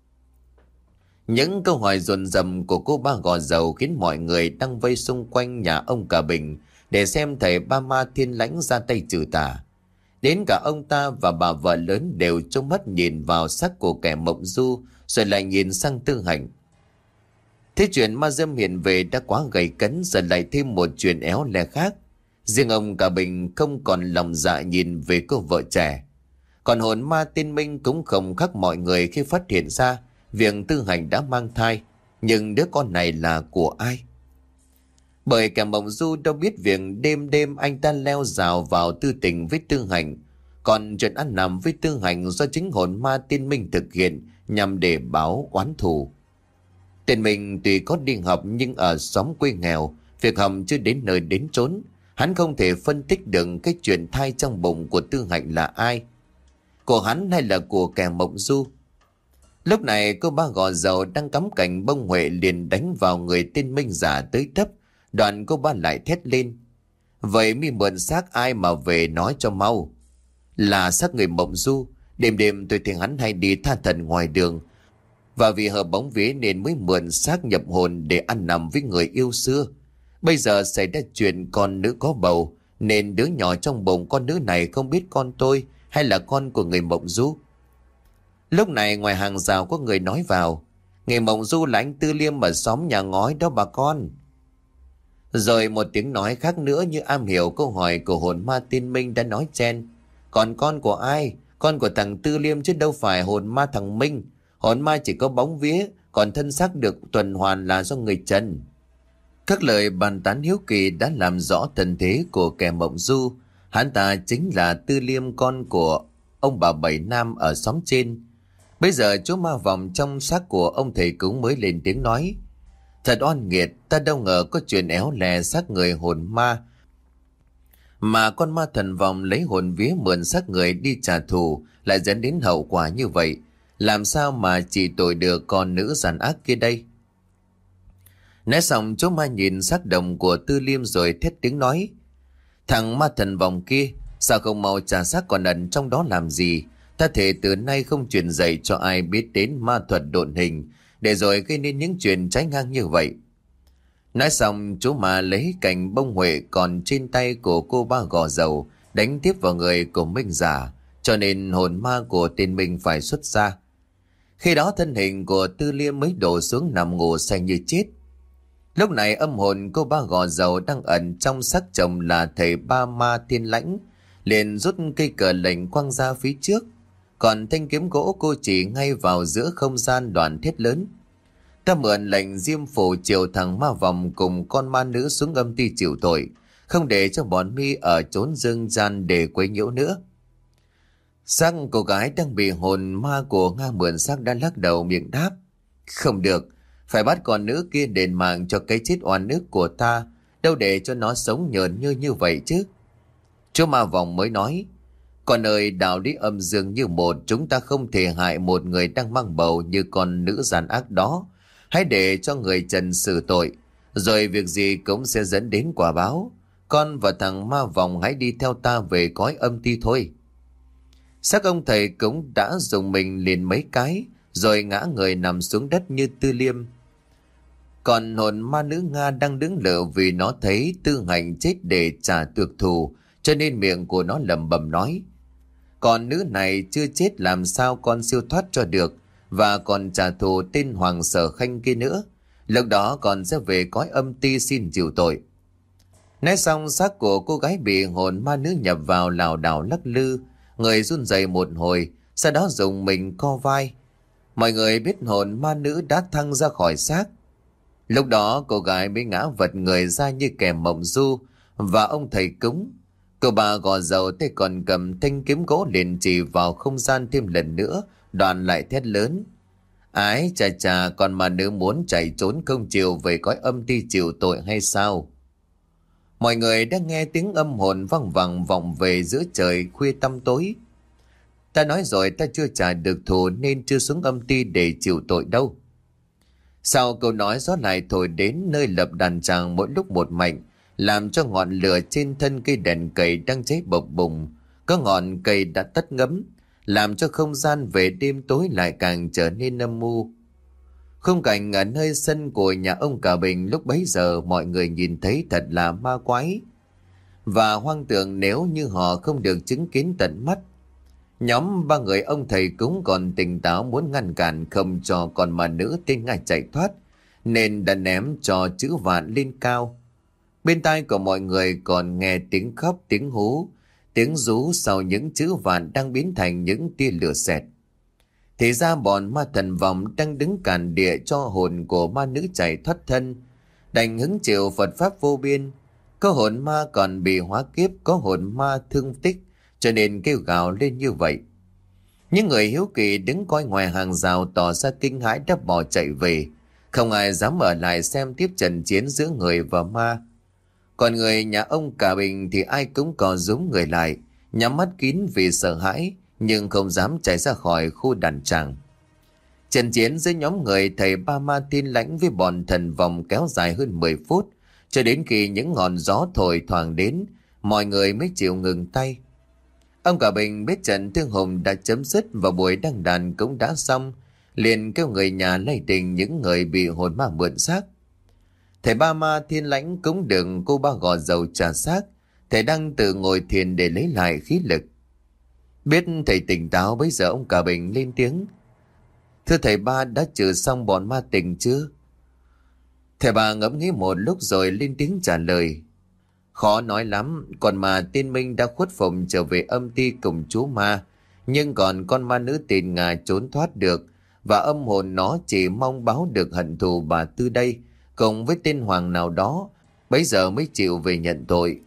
Những câu hỏi dồn dập của cô ba gò dầu khiến mọi người đang vây xung quanh nhà ông cả Bình để xem thầy ba ma thiên lãnh ra tay trừ tà. Đến cả ông ta và bà vợ lớn đều trông mắt nhìn vào xác của kẻ mộng du, rồi lại nhìn sang Tư Hạnh. Thế chuyện ma dâm hiện về đã quá gay cấn, giờ lại thêm một chuyện éo le khác. Riêng ông cả Bình không còn lòng dạ nhìn về cô vợ trẻ. Còn hồn ma tiên minh cũng không khác mọi người khi phát hiện ra việc Tư Hạnh đã mang thai. Nhưng đứa con này là của ai? Bởi kẻ mộng du đâu biết việc đêm đêm anh ta leo rào vào tư tình với Tư Hạnh. Còn chuyện ăn nằm với Tư Hạnh do chính hồn ma tiên minh thực hiện nhằm để báo oán thù. Tên mình tuy có đi học nhưng ở xóm quê nghèo, việc học chưa đến nơi đến chốn. Hắn không thể phân tích được cái chuyện thai trong bụng của Tư Hạnh là ai, của hắn hay là của kẻ mộng du. Lúc này cô ba gò dầu đang cắm cành bông huệ liền đánh vào người tên Minh giả tới tấp. Đoạn cô ba lại thét lên: "Vậy mi mượn xác ai mà về nói cho mau?" "Là xác người mộng du. Đêm đêm tôi thấy hắn hay đi tha thần ngoài đường, và vì hợp bóng vía nên mới mượn xác nhập hồn để ăn nằm với người yêu xưa. Bây giờ xảy ra chuyện con nữ có bầu, nên đứa nhỏ trong bụng con nữ này không biết con tôi hay là con của người mộng du." Lúc này ngoài hàng rào có người nói vào: "Người mộng du là anh Tư Liêm ở xóm nhà ngói đó bà con." Rồi một tiếng nói khác nữa như am hiểu câu hỏi của hồn ma tiên minh đã nói chen: "Còn con của ai? Con của thằng Tư Liêm chứ đâu phải hồn ma thằng Minh. Hồn ma chỉ có bóng vía, còn thân xác được tuần hoàn là do người trần." Các lời bàn tán hiếu kỳ đã làm rõ thân thế của kẻ mộng du. Hắn ta chính là Tư Liêm, con của ông bà Bảy Nam ở xóm trên. Bây giờ chú ma vòng trong xác của ông thầy cúng mới lên tiếng nói: "Thật oan nghiệt, ta đâu ngờ có chuyện éo lè xác người hồn ma, mà con ma thần vòng lấy hồn vía mượn xác người đi trả thù, lại dẫn đến hậu quả như vậy. Làm sao mà chỉ tội được con nữ giàn ác kia đây?" Nói xong chú ma nhìn xác đồng của Tư Liêm rồi thét tiếng nói: "Thằng ma thần vòng kia, sao không mau trả xác còn ẩn trong đó làm gì? Ta thể từ nay không truyền dạy cho ai biết đến ma thuật độn hình, để rồi gây nên những chuyện trái ngang như vậy." Nói xong chú mà lấy cành bông huệ còn trên tay của cô ba gò dầu đánh tiếp vào người của Minh Giả, cho nên hồn ma của tên Minh phải xuất ra. Khi đó thân hình của Tư Liêm mới đổ xuống nằm ngủ say như chết. Lúc này âm hồn cô ba gò dầu đang ẩn trong xác chồng là thầy Ba Ma Thiên Lãnh liền rút cây cờ lệnh quăng ra phía trước, còn thanh kiếm gỗ cô chỉ ngay vào giữa không gian đoàn thiết lớn. Ta mượn lệnh diêm phù chiều thằng ma vòng cùng con ma nữ xuống âm ty chịu tội, không để cho bọn mi ở trốn dương gian để quấy nhiễu nữa. Xác cô gái đang bị hồn ma của Nga mượn xác đã lắc đầu miệng đáp: Không được, phải bắt con nữ kia đền mạng cho cái chết oan ức của ta, đâu để cho nó sống nhờn như như vậy chứ. Chú ma vòng mới nói: Con ơi, đạo lý âm dương như một, chúng ta không thể hại một người đang mang bầu như con nữ gian ác đó. Hãy để cho người trần xử tội, rồi việc gì cũng sẽ dẫn đến quả báo. Con và thằng ma vòng hãy đi theo ta về cõi âm ti thôi. Xác ông thầy cũng đã dùng mình liền mấy cái, rồi ngã người nằm xuống đất như Tư Liêm. Còn hồn ma nữ Nga đang đứng lự vì nó thấy Tư Hành chết để trả tược thù, cho nên miệng của nó lẩm bẩm nói: Còn nữ này chưa chết làm sao con siêu thoát cho được, và còn trả thù tên Hoàng Sở Khanh kia nữa. Lúc đó con sẽ về cõi âm ti xin chịu tội. Nói xong, xác của cô gái bị hồn ma nữ nhập vào lảo đảo lắc lư, người run rẩy một hồi, sau đó dùng mình co vai. Mọi người biết hồn ma nữ đã thăng ra khỏi xác. Lúc đó cô gái mới ngã vật người ra như kẻ mộng du, và ông thầy cúng. Cô bà gò dầu tay còn cầm thanh kiếm gỗ liền chỉ vào không gian thêm lần nữa, đoàn lại thét lớn: Ái chà chà, còn mà nữ muốn chạy trốn không chịu về cõi âm ti chịu tội hay sao? Mọi người đang nghe tiếng âm hồn văng vẳng vọng về giữa trời khuya tăm tối. Ta nói rồi, ta chưa trả được thù nên chưa xuống âm ti để chịu tội đâu. Sau câu nói, gió lại thổi đến nơi lập đàn tràng mỗi lúc một mạnh, làm cho ngọn lửa trên thân cây đèn cầy đang cháy bập bùng. Có ngọn cây đã tắt ngấm, làm cho không gian về đêm tối lại càng trở nên âm mưu. Khung cảnh ở nơi sân của nhà ông Cả Bình lúc bấy giờ mọi người nhìn thấy thật là ma quái và hoang tưởng nếu như họ không được chứng kiến tận mắt. Nhóm ba người ông thầy cúng còn tỉnh táo muốn ngăn cản không cho con ma nữ tên Nga chạy thoát, nên đã ném trò chữ vạn lên cao. Bên tai của mọi người còn nghe tiếng khóc, tiếng hú, tiếng rú sau những chữ vạn đang biến thành những tia lửa xẹt. Thì ra bọn ma thần vòng đang đứng cản địa cho hồn của ma nữ chạy thoát thân, đành hứng chịu Phật pháp vô biên. Có hồn ma còn bị hóa kiếp, có hồn ma thương tích, cho nên kêu gào lên như vậy. Những người hiếu kỳ đứng coi ngoài hàng rào tỏ ra kinh hãi đã bỏ chạy về, không ai dám ở lại xem tiếp trận chiến giữa người và ma. Còn người nhà ông Cả Bình thì ai cũng có giống người lại, nhắm mắt kín vì sợ hãi, nhưng không dám chạy ra khỏi khu đàn tràng. Trận chiến giữa nhóm người thầy Ba Ma Thiên Lãnh với bọn thần vòng kéo dài hơn mười phút, cho đến khi những ngọn gió thổi thoảng đến, mọi người mới chịu ngừng tay. Ông Cả Bình biết trận thương hùng đã chấm dứt và buổi đăng đàn cũng đã xong, liền kêu người nhà lay tình những người bị hồn ma mượn xác. Thầy Ba Ma Thiên Lãnh cũng đừng cô ba gò dầu trả xác, thầy đang tự ngồi thiền để lấy lại khí lực. Biết thầy tỉnh táo, bây giờ ông Cả Bình lên tiếng: Thưa thầy Ba, đã trừ xong bọn ma tình chưa? Thầy Ba ngẫm nghĩ một lúc rồi lên tiếng trả lời: Khó nói lắm, còn mà tên Minh đã khuất phục trở về âm ti cùng chú ma, nhưng còn con ma nữ tên Nga trốn thoát được, và âm hồn nó chỉ mong báo được hận thù bà Tư đây, cùng với tên Hoàng nào đó, bấy giờ mới chịu về nhận tội.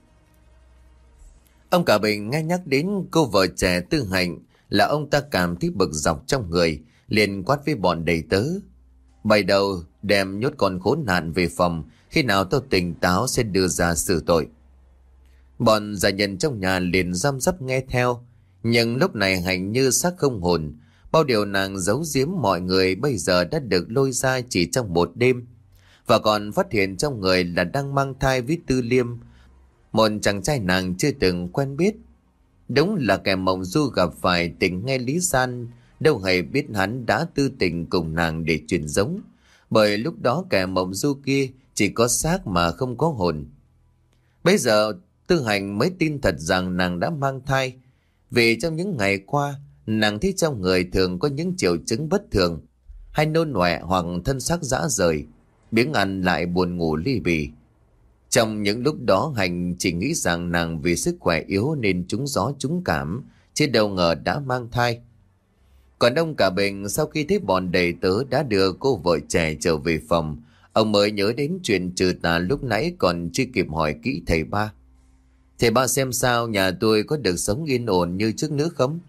Ông Cả Bình nghe nhắc đến cô vợ trẻ Tư Hạnh là ông ta cảm thấy bực dọc trong người, liền quát với bọn đầy tớ: Bày đầu đem nhốt con khốn nạn về phòng, khi nào tôi tỉnh táo sẽ đưa ra xử tội. Bọn gia nhân trong nhà liền răm rắp nghe theo, nhưng lúc này Hạnh như xác không hồn, bao điều nàng giấu giếm mọi người bây giờ đã được lôi ra chỉ trong một đêm, và còn phát hiện trong người là đang mang thai với Tư Liêm, một chàng trai nàng chưa từng quen biết. Đúng là kẻ mộng du gặp phải tình nghe lý gian, đâu hề biết hắn đã tư tình cùng nàng để truyền giống, bởi lúc đó kẻ mộng du kia chỉ có xác mà không có hồn. Bây giờ Tư Hành mới tin thật rằng nàng đã mang thai, vì trong những ngày qua nàng thấy trong người thường có những triệu chứng bất thường, hay nôn ọe hoặc thân xác rã rời, biếng ăn lại buồn ngủ ly bì. Trong những lúc đó Hành chỉ nghĩ rằng nàng vì sức khỏe yếu nên trúng gió trúng cảm, chứ đâu ngờ đã mang thai. Còn ông Cả Bình sau khi thấy bọn đầy tớ đã đưa cô vợ trẻ trở về phòng, ông mới nhớ đến chuyện trừ tà lúc nãy còn chưa kịp hỏi kỹ thầy ba. Thầy ba xem sao, nhà tôi có được sống yên ổn như trước nữa không?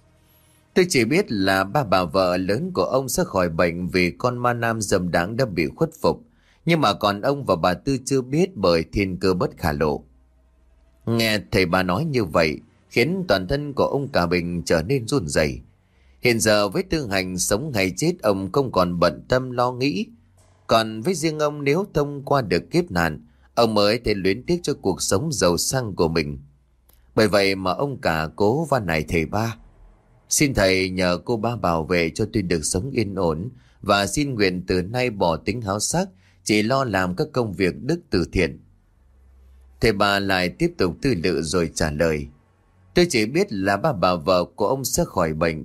Tôi chỉ biết là ba bà vợ lớn của ông sẽ khỏi bệnh vì con ma nam dâm đáng đã bị khuất phục. Nhưng mà còn ông và bà Tư chưa biết bởi thiên cơ bất khả lộ. Nghe thầy bà nói như vậy khiến toàn thân của ông Cả Bình trở nên run rẩy. Hiện giờ với Tư Hành sống hay chết ông không còn bận tâm lo nghĩ. Còn với riêng ông, nếu thông qua được kiếp nạn, ông mới thấy luyến tiếc cho cuộc sống giàu sang của mình. Bởi vậy mà ông Cả cố van nài thầy ba: xin thầy nhờ cô ba bảo vệ cho tôi được sống yên ổn, và xin nguyện từ nay bỏ tính háo sắc, chỉ lo làm các công việc đức từ thiện. Thầy ba lại tiếp tục tư lự rồi trả lời: tôi chỉ biết là ba bà vợ của ông sẽ khỏi bệnh.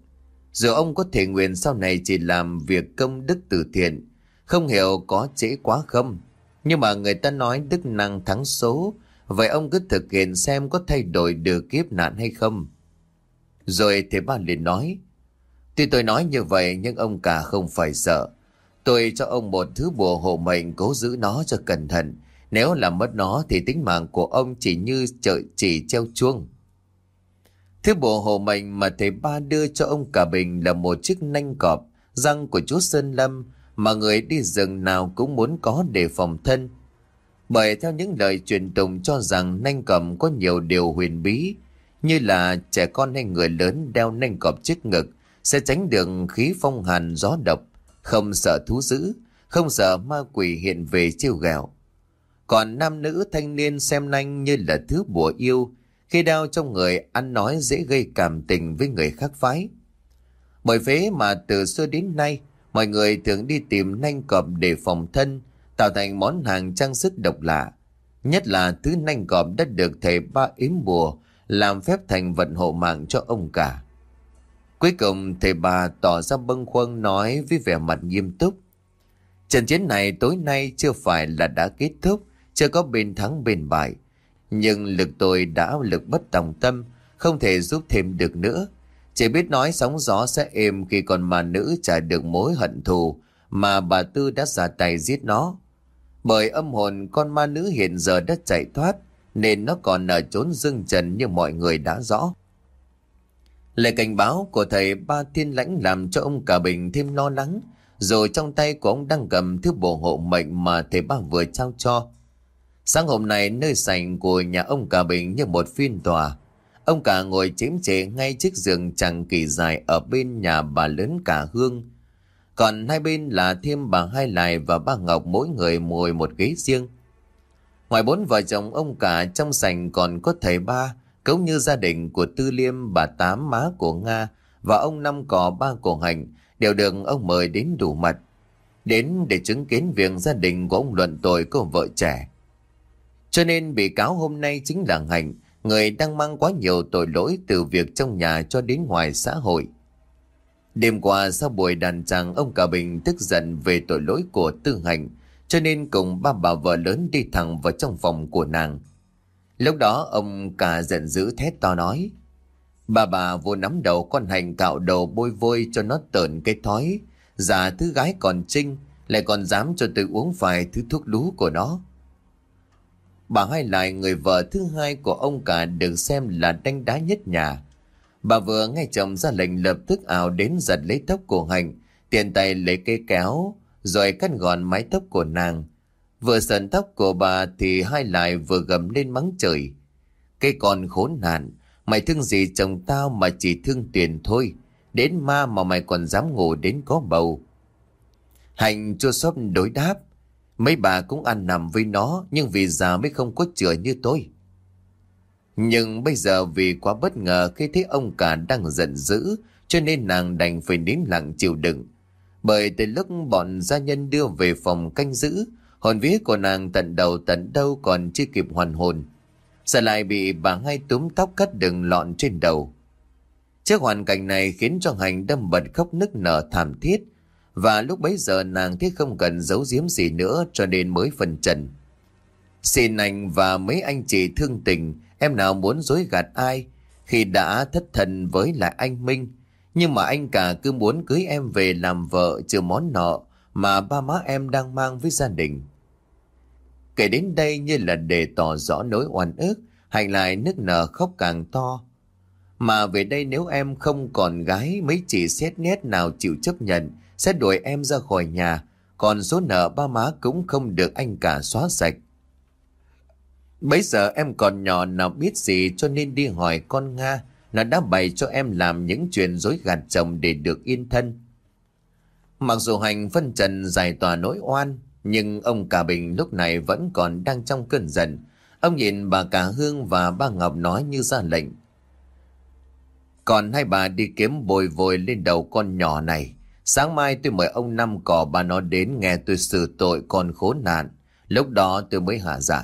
Dù ông có thể nguyện sau này chỉ làm việc công đức từ thiện, không hiểu có trễ quá không. Nhưng mà người ta nói đức năng thắng số, vậy ông cứ thực hiện xem có thay đổi được kiếp nạn hay không. Rồi thầy ba liền nói: tuy tôi nói như vậy nhưng ông Cả không phải sợ. Tôi cho ông một thứ bùa hộ mệnh, cố giữ nó cho cẩn thận. Nếu làm mất nó thì tính mạng của ông chỉ như chợ chỉ treo chuông. Thứ bùa hộ mệnh mà thầy ba đưa cho ông Cả Bình là một chiếc nanh cọp, răng của chú Sơn Lâm mà người đi rừng nào cũng muốn có để phòng thân. Bởi theo những lời truyền tụng cho rằng nanh cọp có nhiều điều huyền bí, như là trẻ con hay người lớn đeo nanh cọp trước ngực sẽ tránh được khí phong hàn gió độc, không sợ thú dữ, không sợ ma quỷ hiện về trêu ghẹo. Còn nam nữ thanh niên xem nanh như là thứ bùa yêu, khi đeo trong người ăn nói dễ gây cảm tình với người khác phái. Bởi thế mà từ xưa đến nay, mọi người thường đi tìm nanh cọp để phòng thân, tạo thành món hàng trang sức độc lạ. Nhất là thứ nanh cọp đã được thầy ba yếm bùa, làm phép thành vận hộ mạng cho ông Cả. Cuối cùng thầy bà tỏ ra bâng khuâng nói với vẻ mặt nghiêm túc: trận chiến này tối nay chưa phải là đã kết thúc, chưa có bên thắng bên bại. Nhưng lực tôi đã lực bất tòng tâm, không thể giúp thêm được nữa. Chỉ biết nói sóng gió sẽ êm khi con ma nữ trả được mối hận thù mà bà Tư đã ra tay giết nó. Bởi âm hồn con ma nữ hiện giờ đã chạy thoát, nên nó còn ở chốn dương trần như mọi người đã rõ. Lời cảnh báo của thầy ba Thiên Lãnh làm cho ông Cả Bình thêm lo lắng, rồi trong tay của ông đang cầm thứ bùa hộ mệnh mà thầy ba vừa trao cho. Sáng hôm nay, nơi sảnh của nhà ông Cả Bình như một phiên tòa. Ông Cả ngồi chễm chệ ngay trước giường chàng kỳ dài ở bên nhà bà lớn Cả Hương. Còn hai bên là thêm bà Hai Lại và ba Ngọc, mỗi người ngồi một ghế riêng. Ngoài bốn vợ chồng ông Cả, trong sảnh còn có thầy ba, cũng như gia đình của Tư Liêm, bà Tám má của Nga và ông Năm Cò ba của Hạnh đều được ông mời đến đủ mặt, đến để chứng kiến việc gia đình của ông luận tội cô vợ trẻ. Cho nên bị cáo hôm nay chính là Hạnh, người đang mang quá nhiều tội lỗi từ việc trong nhà cho đến ngoài xã hội. Đêm qua sau buổi đàn tràng, ông Cả Bình tức giận về tội lỗi của Tư Hạnh, cho nên cùng ba bà vợ lớn đi thẳng vào trong phòng của nàng. Lúc đó ông Cả giận dữ thét to nói: bà bà vô nắm đầu con Hạnh, cạo đầu bôi vôi cho nó tởn cái thói, già thứ gái còn trinh, lại còn dám cho tôi uống phải thứ thuốc lú của nó. Bà Hai Lại, người vợ thứ hai của ông Cả, được xem là đánh đá nhất nhà. Bà vừa nghe chồng ra lệnh lập tức ào đến giật lấy tóc của Hạnh, tiện tay lấy cây kéo rồi cắt gọn mái tóc của nàng. Vừa sờn tóc của bà thì Hai Lại vừa gầm lên mắng trời: cái con khốn nạn, mày thương gì chồng tao mà chỉ thương tiền thôi, đến ma mà mày còn dám ngủ đến có bầu. Hạnh chua xót đối đáp: mấy bà cũng ăn nằm với nó, nhưng vì già mới không có chữa như tôi. Nhưng bây giờ vì quá bất ngờ khi thấy ông Cả đang giận dữ, cho nên nàng đành phải nín lặng chịu đựng. Bởi từ lúc bọn gia nhân đưa về phòng canh giữ, Hồn vía của nàng tận đầu tận đâu còn chưa kịp hoàn hồn, giờ lại bị bà hai túm tóc cắt đừng lọn trên đầu. Trước hoàn cảnh này khiến cho Hành đâm bật khóc nức nở thảm thiết, và lúc bấy giờ nàng thấy không cần giấu giếm gì nữa cho nên mới phân trần. Xin anh và mấy anh chị thương tình, em nào muốn dối gạt ai khi đã thất thần với lại anh Minh, nhưng mà anh cả cứ muốn cưới em về làm vợ trừ món nợ mà ba má em đang mang với gia đình. Kể đến đây như là để tỏ rõ nỗi oan ức, Hành lại nức nở khóc càng to. Mà về đây nếu em không còn gái, mấy chị xét nét nào chịu chấp nhận sẽ đuổi em ra khỏi nhà, còn số nợ ba má cũng không được anh cả xóa sạch. Bấy giờ em còn nhỏ nào biết gì cho nên đi hỏi con Nga, nó đã bày cho em làm những chuyện dối gạt chồng để được yên thân. Mặc dù Hành phân trần giải tỏa nỗi oan, nhưng ông cả Bình lúc này vẫn còn đang trong cơn giận. Ông nhìn bà cả Hương và ba Ngọc nói như ra lệnh: còn hai bà đi kiếm bồi vồi lên đầu con nhỏ này. Sáng mai tôi mời ông Năm Cỏ bà nó đến nghe tôi xử tội con khốn nạn, lúc đó tôi mới hạ dạ.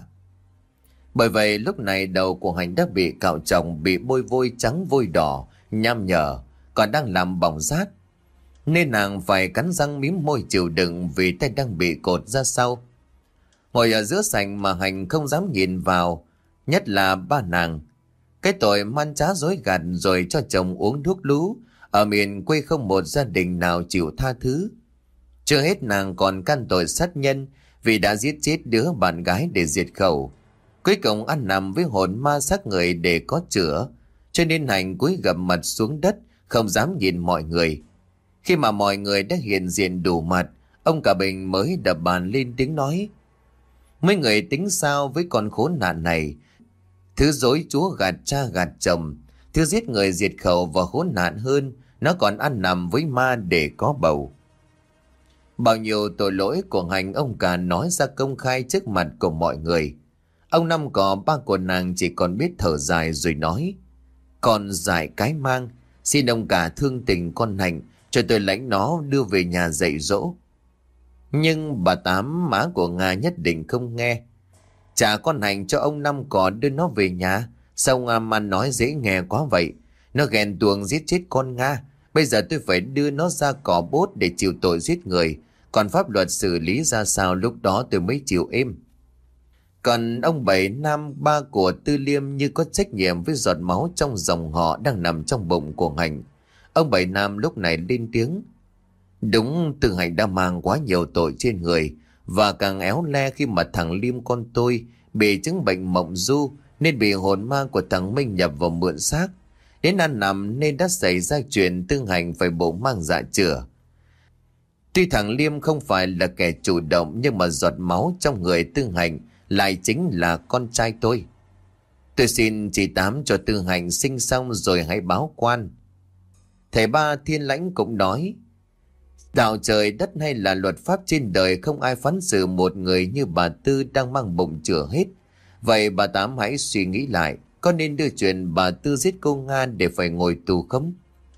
Bởi vậy lúc này đầu của Hành đã bị cạo chồng, bị bôi vôi trắng vôi đỏ, nham nhở, còn đang làm bỏng rát, nên nàng phải cắn răng mím môi chịu đựng vì tay đang bị cột ra sau. Ngồi ở giữa sảnh mà Hành không dám nhìn vào, nhất là ba nàng. Cái tội man trá dối gạt rồi cho chồng uống thuốc lú, ở miền quê không một gia đình nào chịu tha thứ. Chưa hết nàng còn can tội sát nhân vì đã giết chết đứa bạn gái để diệt khẩu. Cuối cùng ăn nằm với hồn ma xác người để có chữa, cho nên Hành cúi gập mặt xuống đất, không dám nhìn mọi người. Khi mà mọi người đã hiện diện đủ mặt, ông cả Bình mới đập bàn lên tiếng nói: mấy người tính sao với con khốn nạn này? Thứ dối chúa gạt cha gạt chồng, thứ giết người diệt khẩu và khốn nạn hơn, nó còn ăn nằm với ma để có bầu. Bao nhiêu tội lỗi của Hành ông cả nói ra công khai trước mặt của mọi người. Ông Năm Cỏ ba của nàng chỉ còn biết thở dài rồi nói: con dại cái mang, xin ông cả thương tình con Hành, cho tôi lãnh nó đưa về nhà dạy dỗ. Nhưng bà Tám, má của Nga, nhất định không nghe. Trả con Hành cho ông Năm Cỏ đưa nó về nhà. Sao Nga man nói dễ nghe quá vậy? Nó ghen tuông giết chết con Nga, bây giờ tôi phải đưa nó ra cỏ bốt để chịu tội giết người. Còn pháp luật xử lý ra sao lúc đó tôi mới chịu êm. Còn ông Bảy Nam, ba của Tư Liêm, như có trách nhiệm với giọt máu trong dòng họ đang nằm trong bụng của Hành. Ông Bảy Nam lúc này lên tiếng: đúng, Tư Hành đã mang quá nhiều tội trên người, và càng éo le khi mà thằng Liêm con tôi bị chứng bệnh mộng du, nên bị hồn ma của thằng Minh nhập vào mượn xác. Đến ăn nằm nên đã xảy ra chuyện Tư Hành phải bụng mang dạ chửa. Tuy thằng Liêm không phải là kẻ chủ động, nhưng mà giọt máu trong người Tư Hành lại chính là con trai tôi. Tôi xin chị Tám cho Tư Hành sinh xong rồi hãy báo quan. Thầy Ba Thiên Lãnh cũng nói: đạo trời đất hay là luật pháp trên đời, không ai phán xử một người như bà Tư đang mang bụng chửa hết. Vậy bà Tám hãy suy nghĩ lại, có nên đưa chuyện bà Tư giết cô Nga để phải ngồi tù không?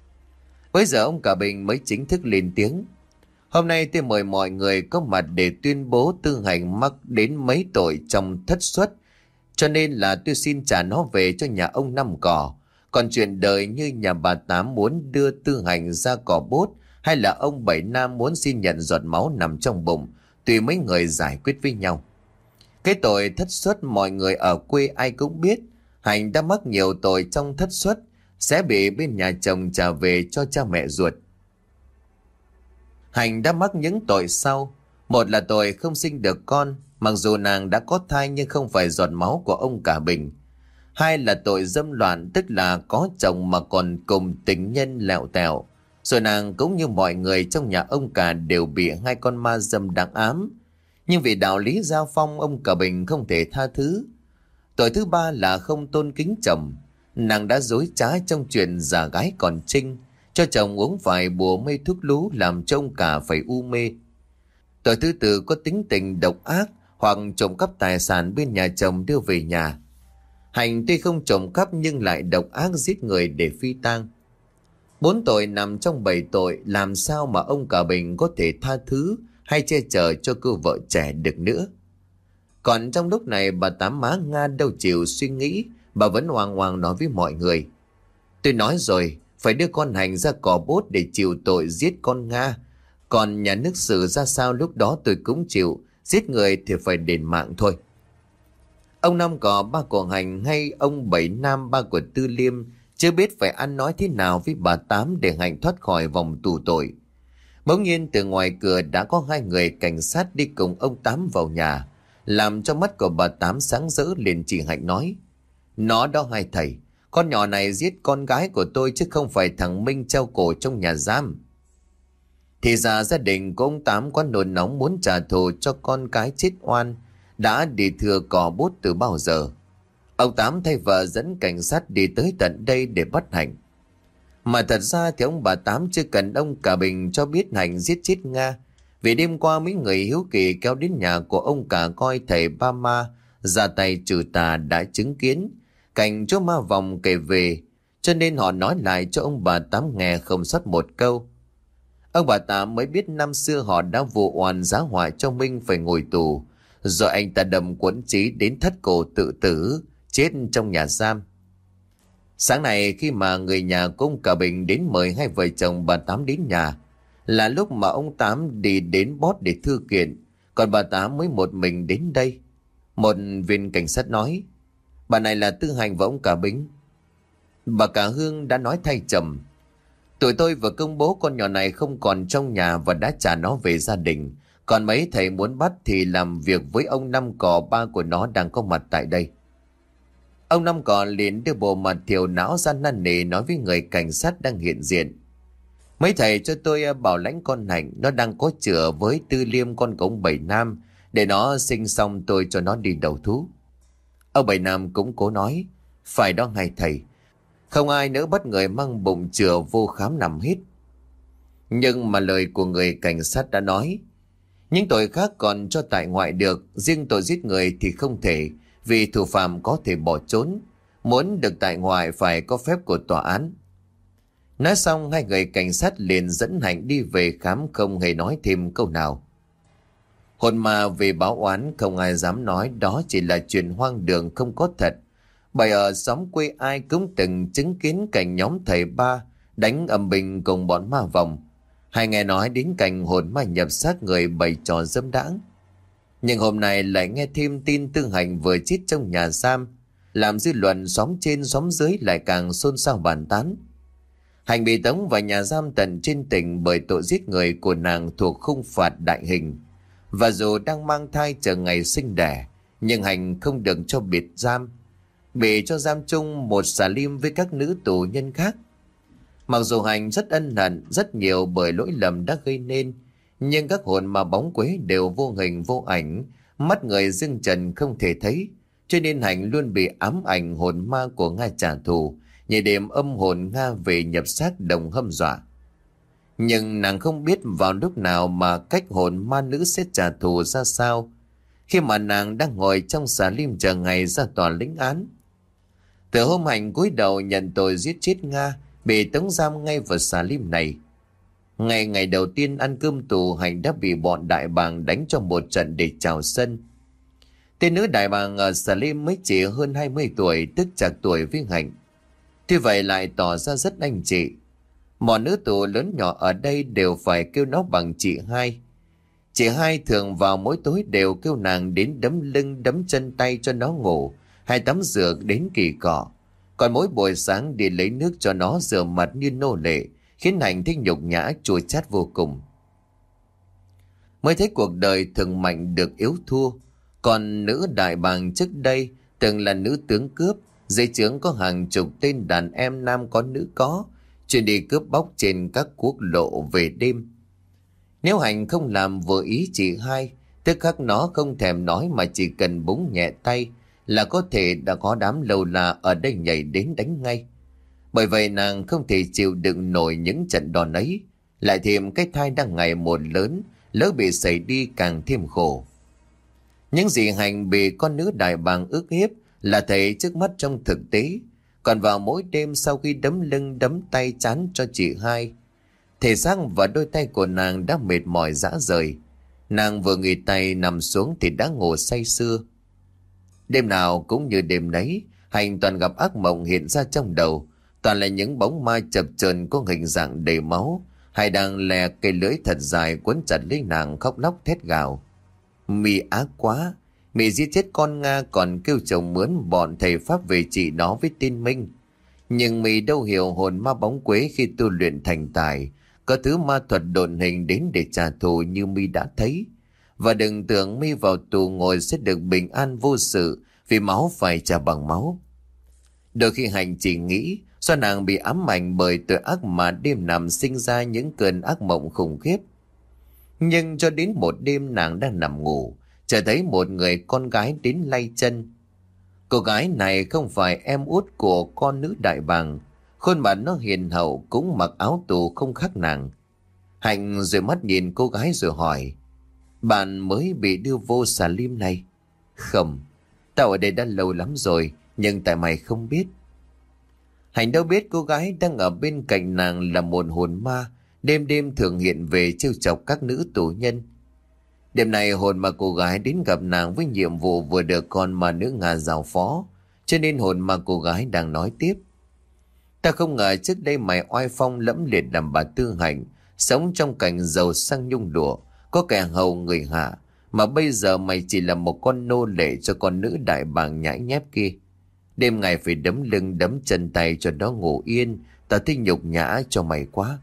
Bây giờ ông cả Bình mới chính thức lên tiếng: hôm nay tôi mời mọi người có mặt để tuyên bố Tư Hành mắc đến mấy tội trong thất xuất, cho nên là tôi xin trả nó về cho nhà ông Năm Cỏ. Còn chuyện đời như nhà bà Tám muốn đưa Tư Hành ra cỏ bốt, hay là ông Bảy Nam muốn xin nhận giọt máu nằm trong bụng, tùy mấy người giải quyết với nhau. Cái tội thất xuất mọi người ở quê ai cũng biết. Hành đã mắc nhiều tội trong thất xuất, sẽ bị bên nhà chồng trả về cho cha mẹ ruột. Hành đã mắc những tội sau: một là tội không sinh được con, mặc dù nàng đã có thai nhưng không phải giọt máu của ông cả Bình. Hai là tội dâm loạn, tức là có chồng mà còn cùng tình nhân lẹo tẹo. Rồi nàng cũng như mọi người trong nhà ông cả đều bị hai con ma dâm đáng ám. Nhưng vì đạo lý giao phong, ông cả Bình không thể tha thứ. Tội thứ ba là không tôn kính chồng. Nàng đã dối trá trong chuyện già gái còn trinh, cho chồng uống phải bùa mê thuốc lú làm cho ông cả phải u mê. Tội thứ tư có tính tình độc ác hoặc trộm cắp tài sản bên nhà chồng đưa về nhà. Hành tuy không trộm cắp nhưng lại độc ác giết người để phi tang. Bốn tội nằm trong bảy tội, làm sao mà ông cả Bình có thể tha thứ hay che chở cho cô vợ trẻ được nữa. Còn trong lúc này bà Tám má Nga đâu chịu suy nghĩ, bà vẫn hoang hoang nói với mọi người: tôi nói rồi, phải đưa con Hành ra cò bốt để chịu tội giết con Nga. Còn nhà nước xử ra sao lúc đó tôi cũng chịu, giết người thì phải đền mạng thôi. Ông Năm Cò ba của Hành hay ông Bảy Nam ba của Tư Liêm chưa biết phải ăn nói thế nào với bà Tám để Hành thoát khỏi vòng tù tội. Bỗng nhiên từ ngoài cửa đã có hai người cảnh sát đi cùng ông Tám vào nhà, làm cho mắt của bà Tám sáng rỡ, liền chỉ Hạnh nói: nó đó hai thầy, con nhỏ này giết con gái của tôi chứ không phải thằng Minh treo cổ trong nhà giam. Thì ra gia đình của ông Tám có nôn nóng muốn trả thù cho con cái chết oan, đã đi thừa cò bút từ bao giờ. Ông Tám thay vợ dẫn cảnh sát đi tới tận đây để bắt Hạnh. Mà thật ra thì ông bà Tám chưa cần ông Cả Bình cho biết Hạnh giết chết Nga, vì đêm qua mấy người hiếu kỳ kéo đến nhà của ông Cả coi thầy Ba Ma ra tay trừ tà đã chứng kiến cảnh chỗ ma vòng kể về, cho nên họ nói lại cho ông bà Tám nghe không sót một câu. Ông bà Tám mới biết năm xưa họ đã vụ oan giá họa cho Minh phải ngồi tù, rồi anh ta đâm quẫn trí đến thắt cổ tự tử, chết trong nhà giam. Sáng nay khi mà người nhà của ông Cả Bình đến mời hai vợ chồng bà Tám đến nhà, là lúc mà ông Tám đi đến bót để thư kiện, còn bà Tám mới một mình đến đây. Một viên cảnh sát nói: bà này là Tư Hành và ông Cả Bình. Bà Cả Hương đã nói thay chồng: tụi tôi vừa công bố con nhỏ này không còn trong nhà và đã trả nó về gia đình. Còn mấy thầy muốn bắt thì làm việc với ông Năm Cò ba của nó đang có mặt tại đây. Ông Năm Cò liền đưa bộ mặt thiểu não ra năn nỉ nói với người cảnh sát đang hiện diện: mấy thầy cho tôi bảo lãnh con Hạnh, nó đang có chữa với Tư Liêm con của ông Bảy Nam, để nó sinh xong tôi cho nó đi đầu thú. Ông Bảy Nam cũng cố nói: phải đó hai thầy, không ai nữa bắt người mang bụng chữa vô khám nằm hết. Nhưng mà lời của người cảnh sát đã nói: những tội khác còn cho tại ngoại được, riêng tội giết người thì không thể, vì thủ phạm có thể bỏ trốn, muốn được tại ngoại phải có phép của tòa án. Nói xong hai người cảnh sát liền dẫn Hạnh đi về khám, không hề nói thêm câu nào. Hồn ma về báo oán không ai dám nói đó chỉ là chuyện hoang đường không có thật, bởi ở xóm quê ai cũng từng chứng kiến cảnh nhóm thầy Ba đánh âm binh cùng bọn ma vòng, hay nghe nói đến cảnh hồn ma nhập xác người bày trò dâm đãng. Nhưng hôm nay lại nghe thêm tin Tư Hành vừa chết trong nhà giam, làm dư luận xóm trên xóm dưới lại càng xôn xao bàn tán. Hành bị tống vào nhà giam tận trên tỉnh bởi tội giết người của nàng thuộc khung phạt đại hình, và dù đang mang thai chờ ngày sinh đẻ, nhưng Hành không được cho biệt giam, bị cho giam chung một xà lim với các nữ tù nhân khác. Mặc dù Hành rất ân hận rất nhiều bởi lỗi lầm đã gây nên, nhưng các hồn ma bóng quế đều vô hình vô ảnh, mắt người dương trần không thể thấy, cho nên Hành luôn bị ám ảnh hồn ma của Nga trả thù, như đêm âm hồn Nga về nhập xác đồng hâm dọa. Nhưng nàng không biết vào lúc nào mà cách hồn ma nữ sẽ trả thù ra sao, khi mà nàng đang ngồi trong xà lim chờ ngày ra tòa lĩnh án. Từ hôm Hành cúi đầu nhận tội giết chết Nga, bị tống giam ngay vào xà lim này. Ngày ngày đầu tiên ăn cơm tù, Hành đã bị bọn đại bàng đánh cho một trận để chào sân. Tên nữ đại bàng ở xà lim mới chỉ hơn hai mươi tuổi, tức chạc tuổi với Hành. Tuy vậy lại tỏ ra rất anh chị. Mọi nữ tù lớn nhỏ ở đây đều phải kêu nó bằng chị hai. Chị hai thường vào mỗi tối đều kêu nàng đến đấm lưng đấm chân tay cho nó ngủ, hay tắm rửa đến kỳ cọ. Còn mỗi buổi sáng đi lấy nước cho nó rửa mặt như nô lệ, khiến Hành thấy nhục nhã chua chát vô cùng. Mới thấy cuộc đời thường mạnh được yếu thua. Còn nữ đại bàng trước đây từng là nữ tướng cướp, dưới trướng có hàng chục tên đàn em nam có nữ có, chuyên đi cướp bóc trên các quốc lộ về đêm. Nếu Hành không làm vừa ý chị hai, tức khắc nó không thèm nói mà chỉ cần búng nhẹ tay là có thể đã có đám lâu la ở đây nhảy đến đánh ngay. Bởi vậy nàng không thể chịu đựng nổi những trận đòn ấy, lại thêm cái thai đang ngày một lớn, lỡ bị sẩy đi càng thêm khổ. Những gì Hành bị con nữ đại bàng ức hiếp là thấy trước mắt trong thực tế. Còn vào mỗi đêm sau khi đấm lưng đấm tay chán cho chị hai, thể xác và đôi tay của nàng đã mệt mỏi rã rời. Nàng vừa nghỉ tay nằm xuống thì đã ngủ say sưa. Đêm nào cũng như đêm nấy, Hành toàn gặp ác mộng hiện ra trong đầu. Toàn là những bóng ma chập chờn có hình dạng đầy máu, hay đang lè cây lưỡi thật dài quấn chặt lấy nàng, khóc lóc thét gào. Mị ác quá, mị giết chết con Nga còn kêu chồng mướn bọn thầy Pháp về trị nó với tin Minh. Nhưng mị đâu hiểu hồn ma bóng quế khi tu luyện thành tài, có thứ ma thuật độn hình đến để trả thù như mị đã thấy. Và đừng tưởng mị vào tù ngồi sẽ được bình an vô sự, vì máu phải trả bằng máu. Đôi khi Hành chỉ nghĩ do nàng bị ám ảnh bởi tội ác mà đêm nằm sinh ra những cơn ác mộng khủng khiếp. Nhưng cho đến một đêm nàng đang nằm ngủ, chợt thấy một người con gái đến lay chân. Cô gái này không phải em út của con nữ đại bàng, khuôn mặt nó hiền hậu, cũng mặc áo tù không khác nàng. Hạnh rồi mắt nhìn cô gái rồi hỏi: Bạn mới bị đưa vô xà lim này? Không, tao ở đây đã lâu lắm rồi, nhưng tại mày không biết. Hạnh đâu biết cô gái đang ở bên cạnh nàng là một hồn ma, đêm đêm thường hiện về trêu chọc các nữ tù nhân. Đêm này hồn ma cô gái đến gặp nàng với nhiệm vụ vừa được con ma nữ Nga giao phó, cho nên hồn ma cô gái đang nói tiếp: Ta không ngờ trước đây mày oai phong lẫm liệt làm bà Tư Hạnh, sống trong cảnh giàu sang nhung lụa, có kẻ hầu người hạ, mà bây giờ mày chỉ là một con nô lệ cho con nữ đại bàng nhãi nhép kia. Đêm ngày phải đấm lưng đấm chân tay cho nó ngủ yên, ta thấy nhục nhã cho mày quá.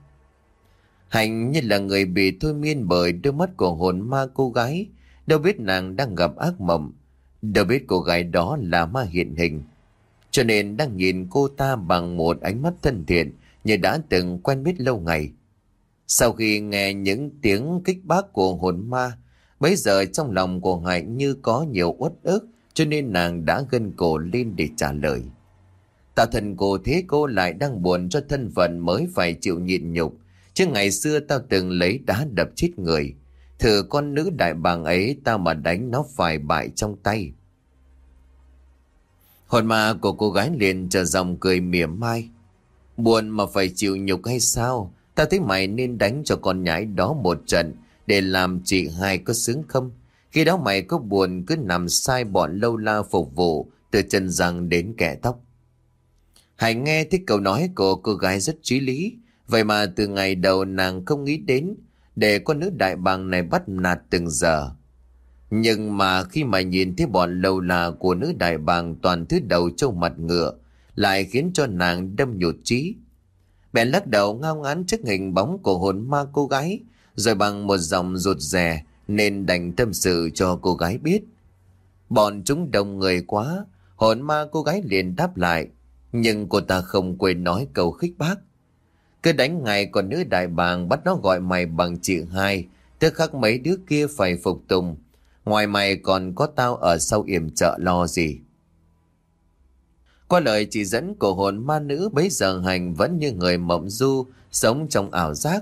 Hạnh như là người bị thôi miên bởi đôi mắt của hồn ma cô gái, đâu biết nàng đang gặp ác mộng, đâu biết cô gái đó là ma hiện hình, cho nên đang nhìn cô ta bằng một ánh mắt thân thiện như đã từng quen biết lâu ngày. Sau khi nghe những tiếng kích bác của hồn ma, bấy giờ trong lòng của Hạnh như có nhiều uất ức, cho nên nàng đã gân cổ lên để trả lời. Ta thân cô thế cô lại đang buồn cho thân phận mới phải chịu nhịn nhục, chứ ngày xưa tao từng lấy đá đập chết người. Thử con nữ đại bàng ấy tao mà đánh nó phải bại trong tay. Hồn ma của cô gái liền trở dòng cười mỉa mai: Buồn mà phải chịu nhục hay sao? Ta thấy mày nên đánh cho con nhãi đó một trận để làm chị hai có sướng không? Khi đó mày có buồn cứ nằm sai bọn lâu la phục vụ, từ chân răng đến kẻ tóc. Hãy nghe thích câu nói của cô gái rất trí lý. Vậy mà từ ngày đầu nàng không nghĩ đến để con nữ đại bàng này bắt nạt từng giờ. Nhưng mà khi mà nhìn thấy bọn lâu la của nữ đại bàng toàn thứ đầu trâu mặt ngựa, lại khiến cho nàng đâm nhụt chí. Bèn lắc đầu ngao ngán trước hình bóng của hồn ma cô gái, rồi bằng một giọng rụt rè nên đành tâm sự cho cô gái biết. Bọn chúng đông người quá, hồn ma cô gái liền đáp lại, nhưng cô ta không quên nói câu khích bác: Cứ đánh ngày còn nữ đại bàng bắt nó gọi mày bằng chị hai, tức khắc mấy đứa kia phải phục tùng. Ngoài mày còn có tao ở sau yểm trợ lo gì. Qua lời chỉ dẫn của hồn ma nữ, bấy giờ Hành vẫn như người mộng du, sống trong ảo giác.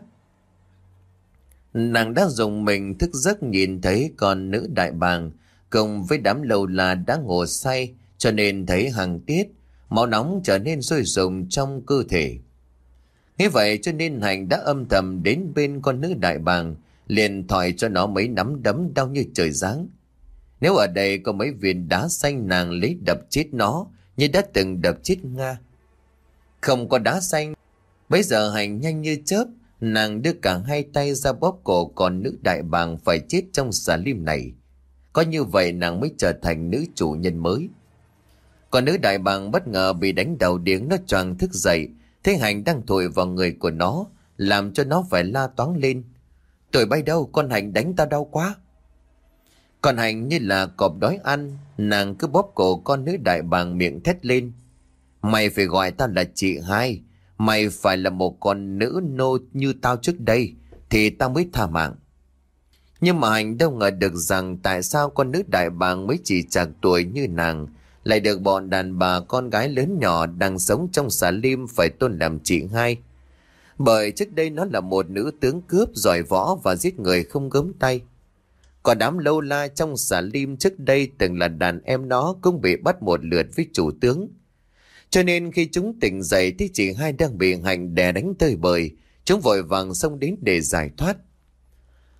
Nàng đã dùng mình thức giấc nhìn thấy con nữ đại bàng cùng với đám lâu la đã ngủ say, cho nên thấy hàng tiết máu nóng trở nên sôi sùng trong cơ thể. Thế vậy cho nên Hành đã âm thầm đến bên con nữ đại bàng, liền thỏi cho nó mấy nắm đấm đau như trời giáng. Nếu ở đây có mấy viên đá xanh, nàng lấy đập chết nó như đã từng đập chết Nga. Không có đá xanh, bấy giờ Hành nhanh như chớp, nàng đưa cả hai tay ra bóp cổ con nữ đại bàng phải chết trong xà lim này. Có như vậy nàng mới trở thành nữ chủ nhân mới. Còn nữ đại bàng bất ngờ bị đánh đầu điếng, nó choàng thức dậy, thấy Hành đang thổi vào người của nó, làm cho nó phải la toáng lên: Tụi bay đâu, con Hành đánh tao đau quá. Còn Hành như là cọp đói ăn, nàng cứ bóp cổ con nữ đại bàng, miệng thét lên: Mày phải gọi tao là chị hai, mày phải là một con nữ nô như tao trước đây thì tao mới tha mạng. Nhưng mà Hành đâu ngờ được rằng tại sao con nữ đại bàng mới chỉ chạc tuổi như nàng lại được bọn đàn bà con gái lớn nhỏ đang sống trong xà lim phải tôn làm chị hai. Bởi trước đây nó là một nữ tướng cướp giỏi võ và giết người không gớm tay. Còn đám lâu la trong xà lim trước đây từng là đàn em nó cũng bị bắt một lượt với chủ tướng. Cho nên khi chúng tỉnh dậy thì chị hai đang bị Hành đè đánh tơi bời, chúng vội vàng xông đến để giải thoát.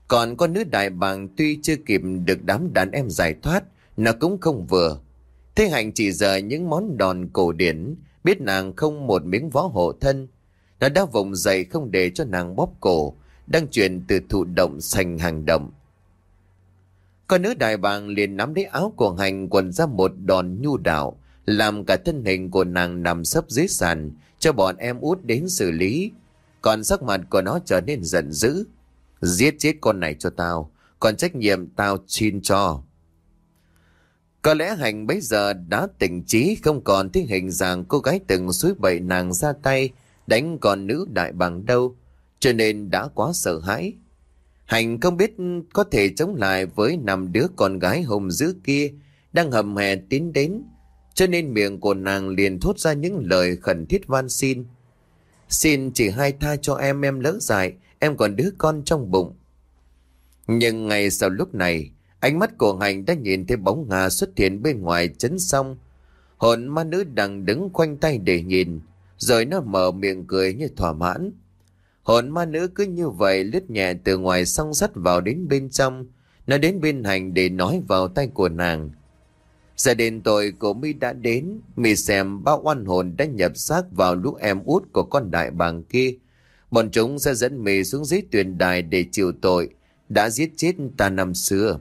Còn con nữ đại bàng tuy chưa kịp được đám đàn em giải thoát, nó cũng không vừa. Thế Hạnh chỉ giờ những món đòn cổ điển, biết nàng không một miếng võ hộ thân. Nó đã vùng dậy không để cho nàng bóp cổ, đang chuyển từ thụ động thành hành động. Con nữ đại bàng liền nắm lấy áo của Hạnh quần ra một đòn nhu đạo, làm cả thân hình của nàng nằm sấp dưới sàn, cho bọn em út đến xử lý. Còn sắc mặt của nó trở nên giận dữ. Giết chết con này cho tao, còn trách nhiệm tao xin cho. Có lẽ Hạnh bấy giờ đã tỉnh trí, không còn thấy hình dạng cô gái từng suối bậy nàng ra tay đánh con nữ đại bàng đâu, cho nên đã quá sợ hãi. Hạnh không biết có thể chống lại với năm đứa con gái hùng dữ kia đang hầm hè tiến đến, cho nên miệng của nàng liền thốt ra những lời khẩn thiết van xin. Xin chỉ hai tha cho em, em lỡ dại, em còn đứa con trong bụng. Nhưng ngay sau lúc này, ánh mắt của Hạnh đã nhìn thấy bóng Nga xuất hiện bên ngoài trấn xong. Hồn ma nữ đang đứng khoanh tay để nhìn, rồi nó mở miệng cười như thỏa mãn. Hồn ma nữ cứ như vậy lướt nhẹ từ ngoài song sắt vào đến bên trong. Nó đến bên Hạnh để nói vào tay của nàng. Giờ đến tội của mi đã đến, mi xem bao oan hồn đã nhập xác vào lũ em út của con đại bàng kia. Bọn chúng sẽ dẫn mi xuống dưới tuyền đài để chịu tội đã giết chết ta năm xưa.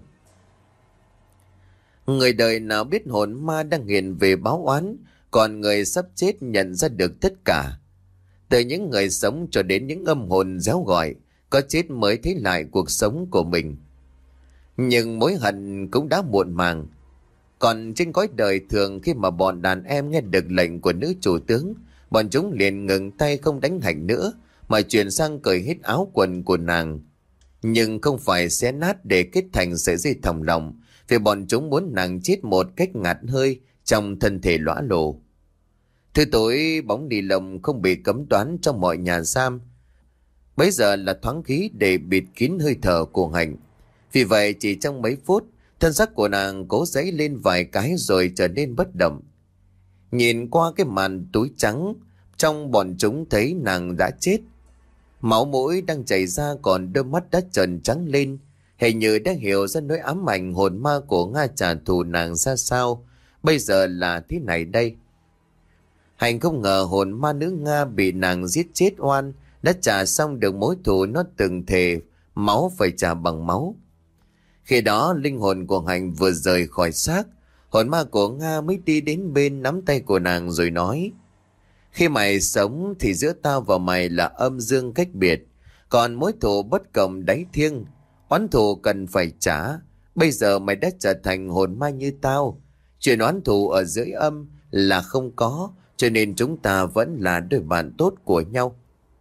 Người đời nào biết hồn ma đang hiện về báo oán, còn người sắp chết nhận ra được tất cả. Từ những người sống cho đến những âm hồn réo gọi, có chết mới thấy lại cuộc sống của mình. Nhưng mối hận cũng đã muộn màng. Còn trên cõi đời thường, khi mà bọn đàn em nghe được lệnh của nữ chủ tướng, bọn chúng liền ngừng tay không đánh Hạnh nữa, mà chuyển sang cởi hết áo quần của nàng. Nhưng không phải xé nát để kết thành sợi dây thòng lòng, vì bọn chúng muốn nàng chết một cách ngạt hơi trong thân thể lõa lồ. Thứ tối, bóng ni lông không bị cấm đoán trong mọi nhà giam. Bây giờ là thoáng khí để bịt kín hơi thở của Hạnh. Vì vậy chỉ trong mấy phút, thân xác của nàng cố giãy lên vài cái rồi trở nên bất động. Nhìn qua cái màn túi trắng, trong bọn chúng thấy nàng đã chết. Máu mũi đang chảy ra, còn đôi mắt đã trần trắng lên, hình như đã hiểu ra nỗi ám ảnh hồn ma của Nga trả thù nàng ra sao. Bây giờ là thế này đây. Hạnh không ngờ hồn ma nữ Nga bị nàng giết chết oan đã trả xong được mối thù nó từng thề máu phải trả bằng máu. Khi đó linh hồn của Hạnh vừa rời khỏi xác, hồn ma của Nga mới đi đến bên nắm tay của nàng rồi nói: khi mày sống thì giữa tao và mày là âm dương cách biệt, còn mối thù bất cộng đáy thiêng, oán thù cần phải trả. Bây giờ mày đã trở thành hồn ma như tao, chuyện oán thù ở dưới âm là không có, cho nên chúng ta vẫn là đôi bạn tốt của nhau.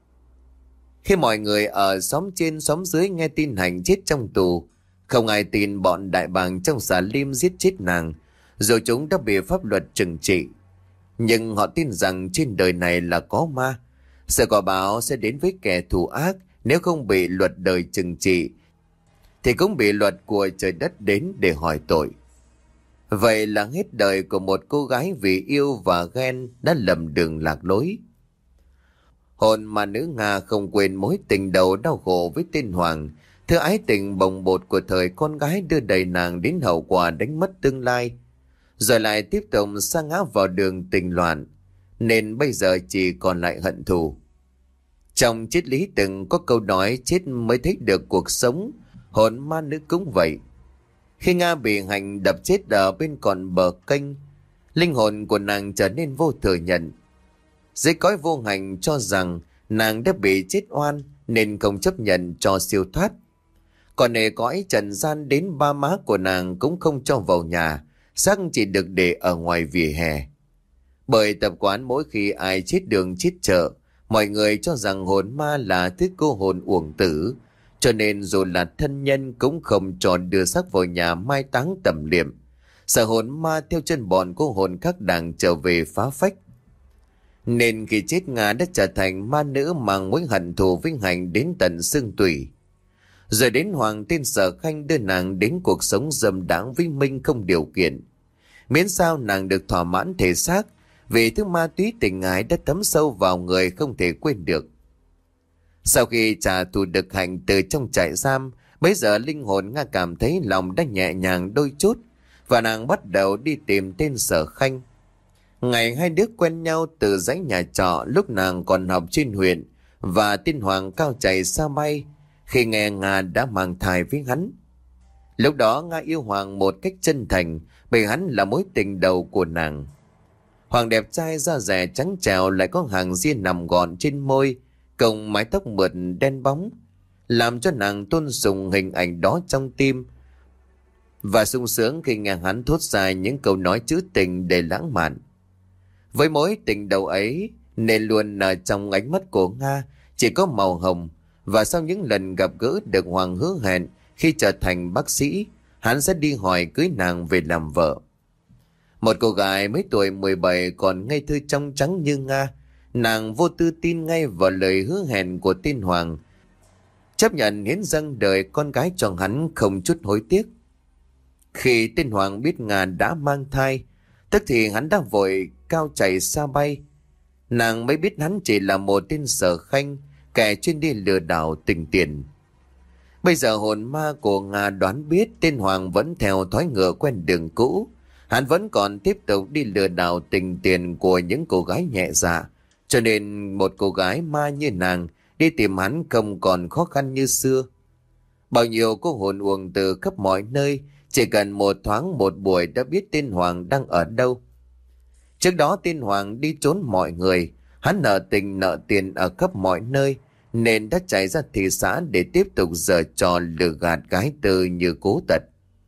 Khi mọi người ở xóm trên xóm dưới nghe tin Hạnh chết trong tù, không ai tin bọn đại bàng trong xà lim giết chết nàng, dù chúng đã bị pháp luật trừng trị. Nhưng họ tin rằng trên đời này là có ma, sợ quả báo sẽ đến với kẻ thù ác. Nếu không bị luật đời trừng trị thì cũng bị luật của trời đất đến để hỏi tội. Vậy là hết đời của một cô gái vì yêu và ghen đã lầm đường lạc lối. Hồn mà nữ Nga không quên mối tình đầu đau khổ với tên Hoàng, thứ ái tình bồng bột của thời con gái đưa đẩy nàng đến hậu quả đánh mất tương lai, rồi lại tiếp tục sa ngã vào đường tình loạn, nên bây giờ chỉ còn lại hận thù. Trong triết lý từng có câu nói chết mới thấy được cuộc sống, hồn ma nữ cũng vậy. Khi Nga bị Hạnh đập chết ở bên còn bờ kênh, linh hồn của nàng trở nên vô thừa nhận. Dưới cõi vô hành cho rằng nàng đã bị chết oan nên không chấp nhận cho siêu thoát. Còn nề cõi trần gian đến ba má của nàng cũng không cho vào nhà, xác chỉ được để ở ngoài vỉa hè. Bởi tập quán mỗi khi ai chết đường chết chợ, mọi người cho rằng hồn ma là thứ cô hồn uổng tử, cho nên dù là thân nhân cũng không cho đưa xác vào nhà mai táng tẩm liệm, sợ hồn ma theo chân bọn cô hồn khác đảng trở về phá phách. Nên khi chết Nga đã trở thành ma nữ mang mối hận thù vinh hạnh đến tận xương tủy. Rồi đến Hoàng tên Sở Khanh đưa nàng đến cuộc sống dâm đãng với Minh không điều kiện. Miễn sao nàng được thỏa mãn thể xác, vì thứ ma túy tình ái đã thấm sâu vào người không thể quên được. Sau khi trả thù được Hạnh từ trong trại giam, Bây giờ linh hồn Nga cảm thấy lòng đã nhẹ nhàng đôi chút, và nàng bắt đầu đi tìm tên Sở Khanh. Ngày hai đứa quen nhau từ dãy nhà trọ lúc nàng còn học trên huyện, và tên Hoàng cao chạy xa bay khi nghe Nga đã mang thai với hắn. Lúc đó Nga yêu Hoàng một cách chân thành, bởi hắn là mối tình đầu của nàng. Hoàng đẹp trai da dẻ trắng trẻo, lại có hàng ria nằm gọn trên môi, cộng mái tóc mượt đen bóng, làm cho nàng tôn sùng hình ảnh đó trong tim, và sung sướng khi nghe hắn thốt ra những câu nói trữ tình đầy lãng mạn. Với mối tình đầu ấy nên luôn ở trong ánh mắt của Nga chỉ có màu hồng, và sau những lần gặp gỡ được Hoàng hứa hẹn khi trở thành bác sĩ, hắn sẽ đi hỏi cưới nàng về làm vợ. Một cô gái mấy tuổi mười bảy còn ngây thơ trong trắng như Nga, nàng vô tư tin ngay vào lời hứa hẹn của tên Hoàng, chấp nhận hiến dâng đời con gái cho hắn không chút hối tiếc. Khi tên Hoàng biết Nga đã mang thai, tức thì hắn đã vội cao chạy xa bay. Nàng mới biết hắn chỉ là một tên Sở Khanh, kẻ chuyên đi lừa đảo tình tiền. Bây giờ hồn ma của Nga đoán biết tên Hoàng vẫn theo thói ngựa quen đường cũ. Hắn vẫn còn tiếp tục đi lừa đảo tình tiền của những cô gái nhẹ dạ, cho nên một cô gái ma như nàng đi tìm hắn không còn khó khăn như xưa. Bao nhiêu cô hồn uổng từ khắp mọi nơi, chỉ cần một thoáng một buổi đã biết tên Hoàng đang ở đâu. Trước đó tên Hoàng đi trốn mọi người, hắn nợ tình nợ tiền ở khắp mọi nơi, nên đã chạy ra thị xã để tiếp tục giở trò lừa gạt gái tư như Cố Tật.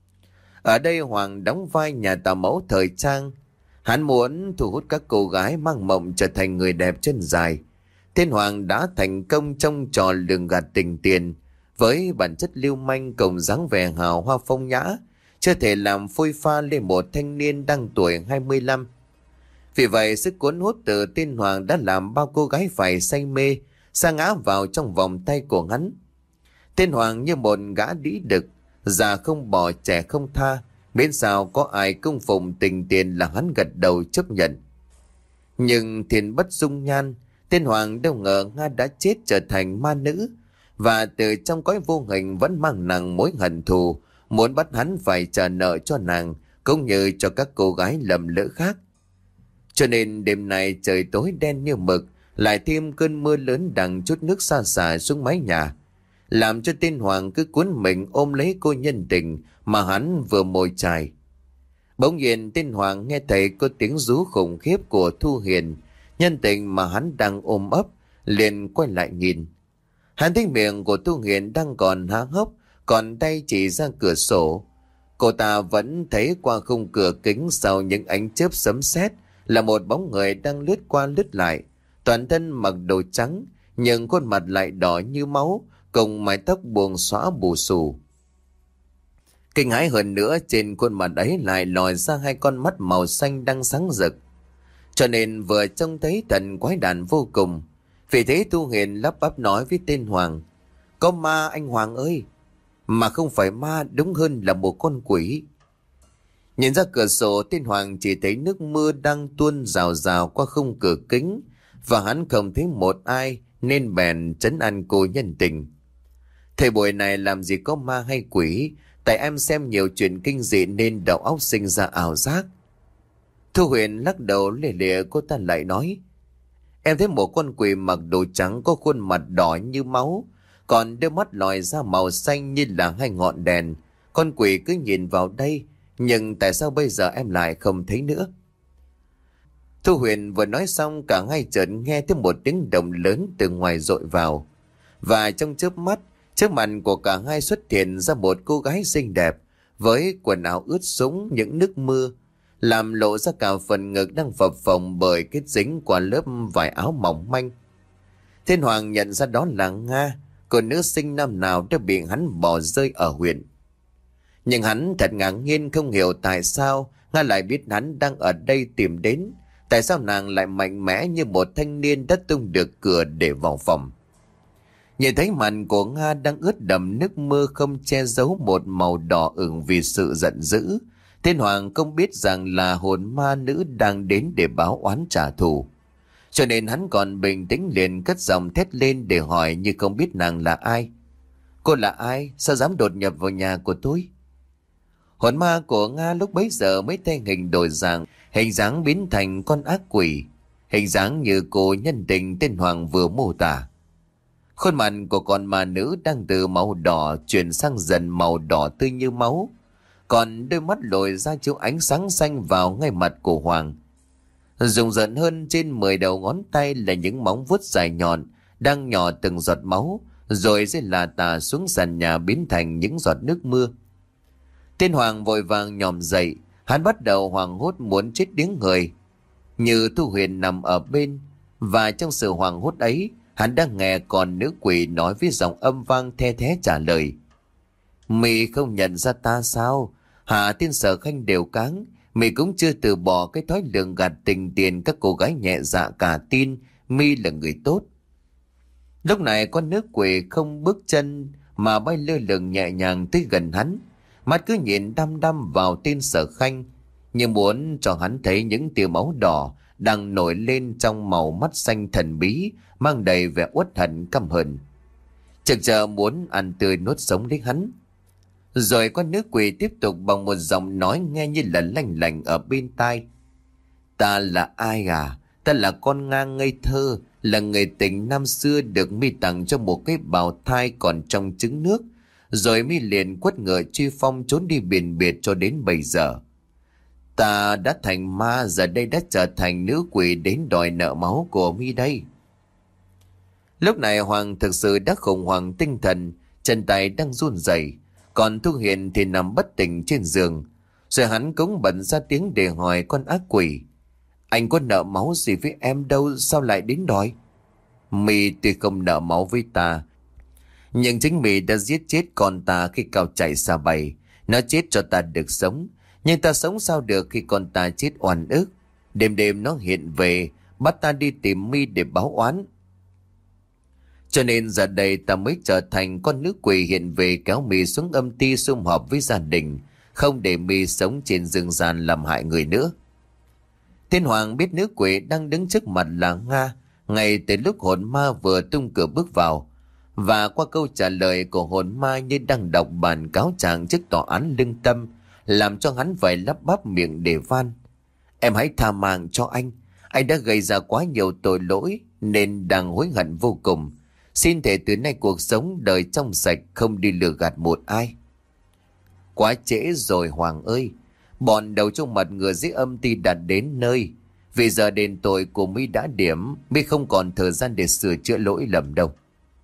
Ở đây Hoàng đóng vai nhà tà mẫu thời trang. Hắn muốn thu hút các cô gái mang mộng trở thành người đẹp chân dài. Tên Hoàng đã thành công trong trò lường gạt tình tiền, với bản chất lưu manh cùng dáng vẻ hào hoa phong nhã, chưa thể làm phôi pha lên một thanh niên đang tuổi hai mươi lăm. Vì vậy sức cuốn hút từ tên Hoàng đã làm bao cô gái phải say mê, sa ngã vào trong vòng tay của hắn. Tên Hoàng như một gã đĩ đực, già không bỏ trẻ không tha, miễn sao có ai cung phụng tình tiền là hắn gật đầu chấp nhận. Nhưng thiên bất dung nhan, tên Hoàng đâu ngờ Nga đã chết trở thành ma nữ, và từ trong cõi vô hình vẫn mang nặng mối hận thù, muốn bắt hắn phải trả nợ cho nàng cũng như cho các cô gái lầm lỡ khác. Cho nên đêm nay trời tối đen như mực, lại thêm cơn mưa lớn đằng chút nước xa xả xuống mái nhà, làm cho tên Hoàng cứ cuốn mình ôm lấy cô nhân tình mà hắn vừa mồi chài. Bỗng nhiên tên Hoàng nghe thấy có tiếng rú khủng khiếp của Thu Hiền, nhân tình mà hắn đang ôm ấp, liền quay lại nhìn. Hắn thấy miệng của Thu Hiền đang còn há hốc, còn tay chỉ ra cửa sổ. Cô ta vẫn thấy qua khung cửa kính sau những ánh chớp sấm sét là một bóng người đang lướt qua lướt lại, toàn thân mặc đồ trắng nhưng khuôn mặt lại đỏ như máu, cùng mái tóc buông xõa bù xù. Kinh hãi hơn nữa, trên khuôn mặt ấy lại lòi ra hai con mắt màu xanh đang sáng rực, cho nên vừa trông thấy thần quái đản vô cùng. Vì thế Thu Hiền lắp bắp nói với tên Hoàng: "Có ma anh Hoàng ơi!" Mà không phải ma, đúng hơn là một con quỷ. Nhìn ra cửa sổ, tên Hoàng chỉ thấy nước mưa đang tuôn rào rào qua khung cửa kính, và hắn không thấy một ai nên bèn trấn an cô nhân tình: "Thời buổi này làm gì có ma hay quỷ, tại em xem nhiều chuyện kinh dị nên đầu óc sinh ra ảo giác." Thu Huyền lắc đầu lìa lìa, cô ta lại nói: "Em thấy một con quỷ mặc đồ trắng, có khuôn mặt đỏ như máu, còn đôi mắt lòi ra màu xanh như là hai ngọn đèn. Con quỷ cứ nhìn vào đây, nhưng tại sao bây giờ em lại không thấy nữa?" Thu Huyền vừa nói xong, cả hai chợt nghe thấy một tiếng động lớn từ ngoài dội vào, và trong chớp mắt, trước mặt của cả hai xuất hiện ra một cô gái xinh đẹp với quần áo ướt sũng những nước mưa, làm lộ ra cả phần ngực đang phập phồng bởi kết dính qua lớp vải áo mỏng manh. Thiên Hoàng nhận ra đó là Nga, cô nữ sinh năm nào đã bị hắn bỏ rơi ở huyện. Nhưng hắn thật ngạc nhiên, không hiểu tại sao Nga lại biết hắn đang ở đây tìm đến. Tại sao nàng lại mạnh mẽ như một thanh niên đã tung được cửa để vào phòng. Nhìn thấy mặt của Nga đang ướt đẫm nước mưa, không che giấu một màu đỏ ửng vì sự giận dữ, Thiên Hoàng không biết rằng là hồn ma nữ đang đến để báo oán trả thù. Cho nên hắn còn bình tĩnh liền cất giọng thét lên để hỏi, như không biết nàng là ai. Cô là ai? Sao dám đột nhập vào nhà của tôi? Hồn ma của Nga lúc bấy giờ mới thay hình đổi dạng, hình dáng biến thành con ác quỷ, hình dáng như cô nhân tình tên Hoàng vừa mô tả. Khuôn mặt của con ma nữ đang từ màu đỏ chuyển sang dần màu đỏ tươi như máu, còn đôi mắt lồi ra chiếu ánh sáng xanh vào ngay mặt của Hoàng. Rùng rợn hơn, trên mười đầu ngón tay là những móng vuốt dài nhọn đang nhỏ từng giọt máu, rồi sẽ là tà xuống sàn nhà biến thành những giọt nước mưa. Tên Hoàng vội vàng nhòm dậy, hắn bắt đầu hoảng hốt muốn chết điếng người. Như Thu Huyền nằm ở bên, và trong sự hoảng hốt ấy, hắn đang nghe con nữ quỷ nói với giọng âm vang the thé trả lời: "Mị không nhận ra ta sao? Hạ tiên Sở Khanh đều cáng, mị cũng chưa từ bỏ cái thói lường gạt tình tiền các cô gái nhẹ dạ cả tin mi là người tốt." Lúc này con nữ quỷ không bước chân mà bay lơ lửng nhẹ nhàng tới gần hắn, mắt cứ nhìn đăm đăm vào tên Sở Khanh, như muốn cho hắn thấy những tia máu đỏ đang nổi lên trong màu mắt xanh thần bí, mang đầy vẻ uất hận căm hờn, chực chờ muốn ăn tươi nuốt sống lấy hắn. Rồi con nữ quỷ tiếp tục bằng một giọng nói nghe như là lanh lành ở bên tai: "Ta là ai à? Ta là con ngang ngây thơ, là người tình năm xưa được mi tặng cho một cái bào thai còn trong trứng nước, rồi mi liền quất ngựa truy phong trốn đi biển biệt cho đến bây giờ. Ta đã thành ma, giờ đây đã trở thành nữ quỷ đến đòi nợ máu của mi đây." Lúc này Hoàng thực sự đã khủng hoảng tinh thần, chân tay đang run rẩy, còn Thu Hiền thì nằm bất tỉnh trên giường. Rồi hắn cũng bật ra tiếng để hỏi con ác quỷ: "Anh có nợ máu gì với em đâu, sao lại đến đòi?" "Mi tuy không nợ máu với ta, nhưng chính mi đã giết chết con ta khi cao chạy xa bay. Nó chết cho ta được sống, nhưng ta sống sao được khi con ta chết oan ức. Đêm đêm nó hiện về, bắt ta đi tìm mi để báo oán. Cho nên giờ đây ta mới trở thành con nữ quỷ hiện về kéo mi xuống âm ti sum họp với gia đình, không để mi sống trên dương gian làm hại người nữa." Thiên Hoàng biết nữ quỷ đang đứng trước mặt là Nga ngay từ lúc hồn ma vừa tung cửa bước vào, và qua câu trả lời của hồn ma như đang đọc bản cáo trạng trước tòa án lương tâm, làm cho hắn phải lắp bắp miệng để van: "Em hãy tha mạng cho anh. Anh đã gây ra quá nhiều tội lỗi nên đang hối hận vô cùng. Xin thề từ nay cuộc sống đời trong sạch, không đi lừa gạt một ai." "Quá trễ rồi Hoàng ơi. Bọn đầu trong mặt ngựa dưới âm ti đã đến nơi. Vì giờ đền tội của mi đã điểm, mi không còn thời gian để sửa chữa lỗi lầm đâu."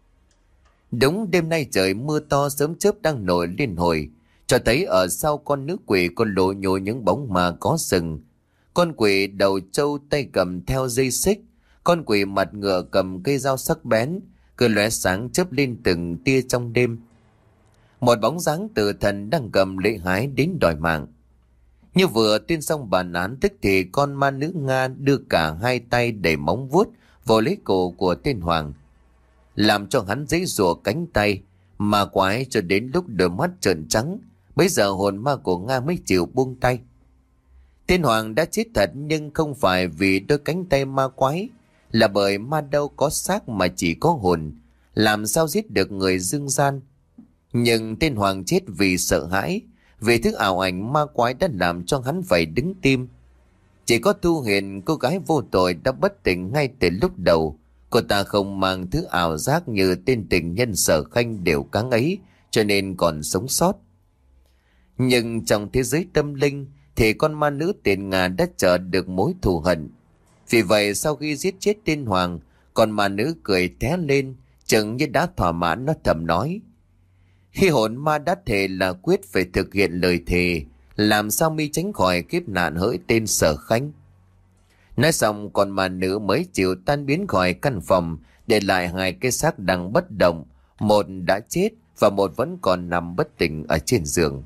Đúng đêm nay trời mưa to, sớm chớp đang nổi lên hồi, cho thấy ở sau con nữ quỷ có lộ nhô những bóng ma có sừng. Con quỷ đầu trâu tay cầm theo dây xích, con quỷ mặt ngựa cầm cây dao sắc bén, cứ lóe sáng chớp lên từng tia trong đêm. Một bóng dáng tử thần đang cầm lễ hái đến đòi mạng. Như vừa tuyên xong bản án, tức thì con ma nữ Nga đưa cả hai tay đầy móng vuốt vào lấy cổ của tên Hoàng, làm cho hắn giãy giụa cánh tay, mà quái cho đến lúc đôi mắt trợn trắng, bây giờ hồn ma của Nga mới chịu buông tay. Tên Hoàng đã chết thật, nhưng không phải vì đôi cánh tay ma quái, là bởi ma đâu có xác mà chỉ có hồn, làm sao giết được người dương gian. Nhưng tên Hoàng chết vì sợ hãi, vì thứ ảo ảnh ma quái đã làm cho hắn phải đứng tim. Chỉ có Thu Hiền, cô gái vô tội đã bất tỉnh ngay từ lúc đầu. Cô ta không mang thứ ảo giác như tên tình nhân Sở Khanh đều cáng ấy, cho nên còn sống sót. Nhưng trong thế giới tâm linh thì con ma nữ tên Nga đã chờ được mối thù hận. Vì vậy sau khi giết chết tên Hoàng, con ma nữ cười thé lên, chừng như đã thỏa mãn, nó thầm nói: "Khi hồn ma đã thề là quyết phải thực hiện lời thề, làm sao mi tránh khỏi kiếp nạn hỡi tên Sở Khanh." Nói xong con ma nữ mới chịu tan biến khỏi căn phòng, để lại hai cái xác đang bất động, một đã chết và một vẫn còn nằm bất tỉnh ở trên giường.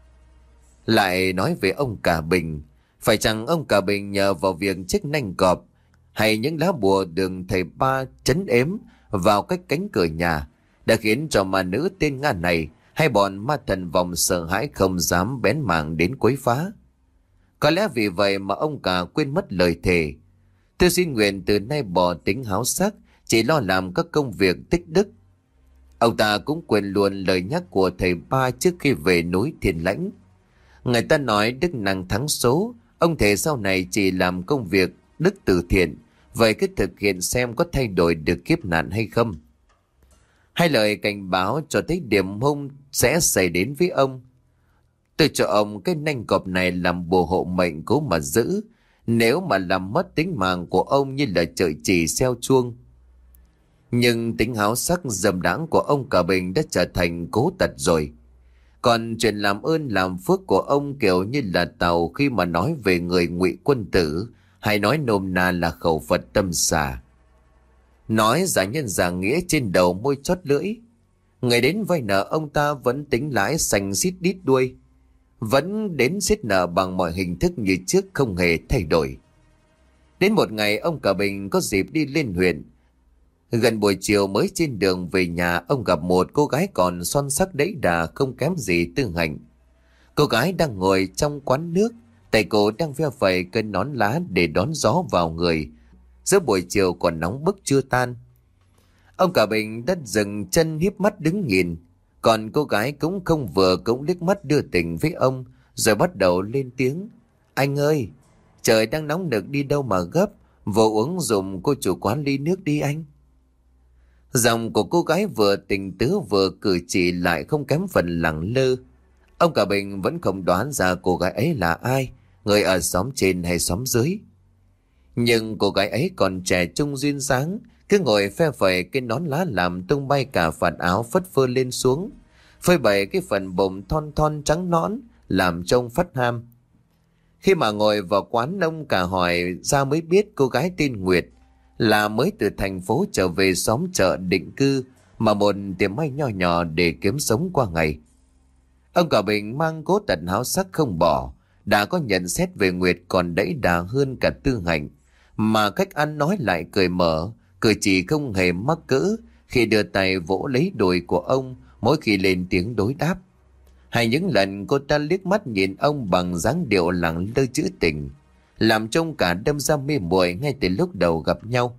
Lại nói về ông Cả Bình, phải chăng ông Cả Bình nhờ vào việc chiếc nanh cọp hay những lá bùa đường thầy ba trấn ếm vào cách cánh cửa nhà đã khiến cho ma nữ tên Nga này hay bọn ma thần vòng sợ hãi, không dám bén mảng đến quấy phá? Có lẽ vì vậy mà ông Cả quên mất lời thề. Tôi xin nguyện từ nay bỏ tính háo sắc, chỉ lo làm các công việc tích đức. Ông ta cũng quên luôn lời nhắc của thầy ba trước khi về núi Thiên Lãnh. Người ta nói đức năng thắng số, ông thề sau này chỉ làm công việc đức từ thiện, vậy cứ thực hiện xem có thay đổi được kiếp nạn hay không. Hai lời cảnh báo cho thấy điểm hung sẽ xảy đến với ông. Tôi cho ông cái nanh cọp này làm bùa hộ mệnh cố mà giữ, nếu mà làm mất tính mạng của ông như là trời chỉ xeo chuông. Nhưng tính háo sắc dầm đãng của ông Cả Bình đã trở thành cố tật rồi. Còn chuyện làm ơn làm phước của ông kiểu như là tàu khi mà nói về người Ngụy Quân Tử, hay nói nôm na là khẩu Phật tâm xà. Nói giả nhân giả nghĩa trên đầu môi chót lưỡi. Người đến vay nợ ông ta vẫn tính lãi xanh xít đít đuôi, vẫn đến xiết nợ bằng mọi hình thức như trước, không hề thay đổi. Đến một ngày ông Cả Bình có dịp đi lên huyện. Gần buổi chiều mới trên đường về nhà, ông gặp một cô gái còn son sắc đẫy đà không kém gì Tư Hạnh. Cô gái đang ngồi trong quán nước, tay cô đang ve vẩy cây nón lá để đón gió vào người. Giữa buổi chiều còn nóng bức chưa tan. Ông Cả Bình đất dừng chân hiếp mắt đứng nhìn, còn cô gái cũng không vừa cũng liếc mắt đưa tình với ông, rồi bắt đầu lên tiếng. Anh ơi, trời đang nóng nực đi đâu mà gấp, vô uống dùm cô chủ quán ly nước đi anh. Giọng của cô gái vừa tình tứ vừa cử chỉ lại không kém phần lẳng lơ. Ông Cả Bình vẫn không đoán ra cô gái ấy là ai, người ở xóm trên hay xóm dưới. Nhưng cô gái ấy còn trẻ trung duyên dáng, cứ ngồi phe phẩy cái nón lá làm tung bay cả vạt áo phất phơ lên xuống, phơi bày cái phần bụng thon thon trắng nõn làm trông phắt ham. Khi mà ngồi vào quán, ông Cả hỏi ra mới biết cô gái tên Nguyệt là mới từ thành phố trở về xóm chợ định cư, mà một tiệm may nho nhỏ để kiếm sống qua ngày. Ông Cả Bình mang cố tật háo sắc không bỏ, đã có nhận xét về Nguyệt còn đẫy đà hơn cả Tư Hạnh, mà cách ăn nói lại cười mở, cử chỉ không hề mắc cỡ khi đưa tay vỗ lấy đùi của ông mỗi khi lên tiếng đối đáp. Hay những lần cô ta liếc mắt nhìn ông bằng dáng điệu lẳng lơ trữ tình, làm trông cả đâm ra mê muội ngay từ lúc đầu gặp nhau.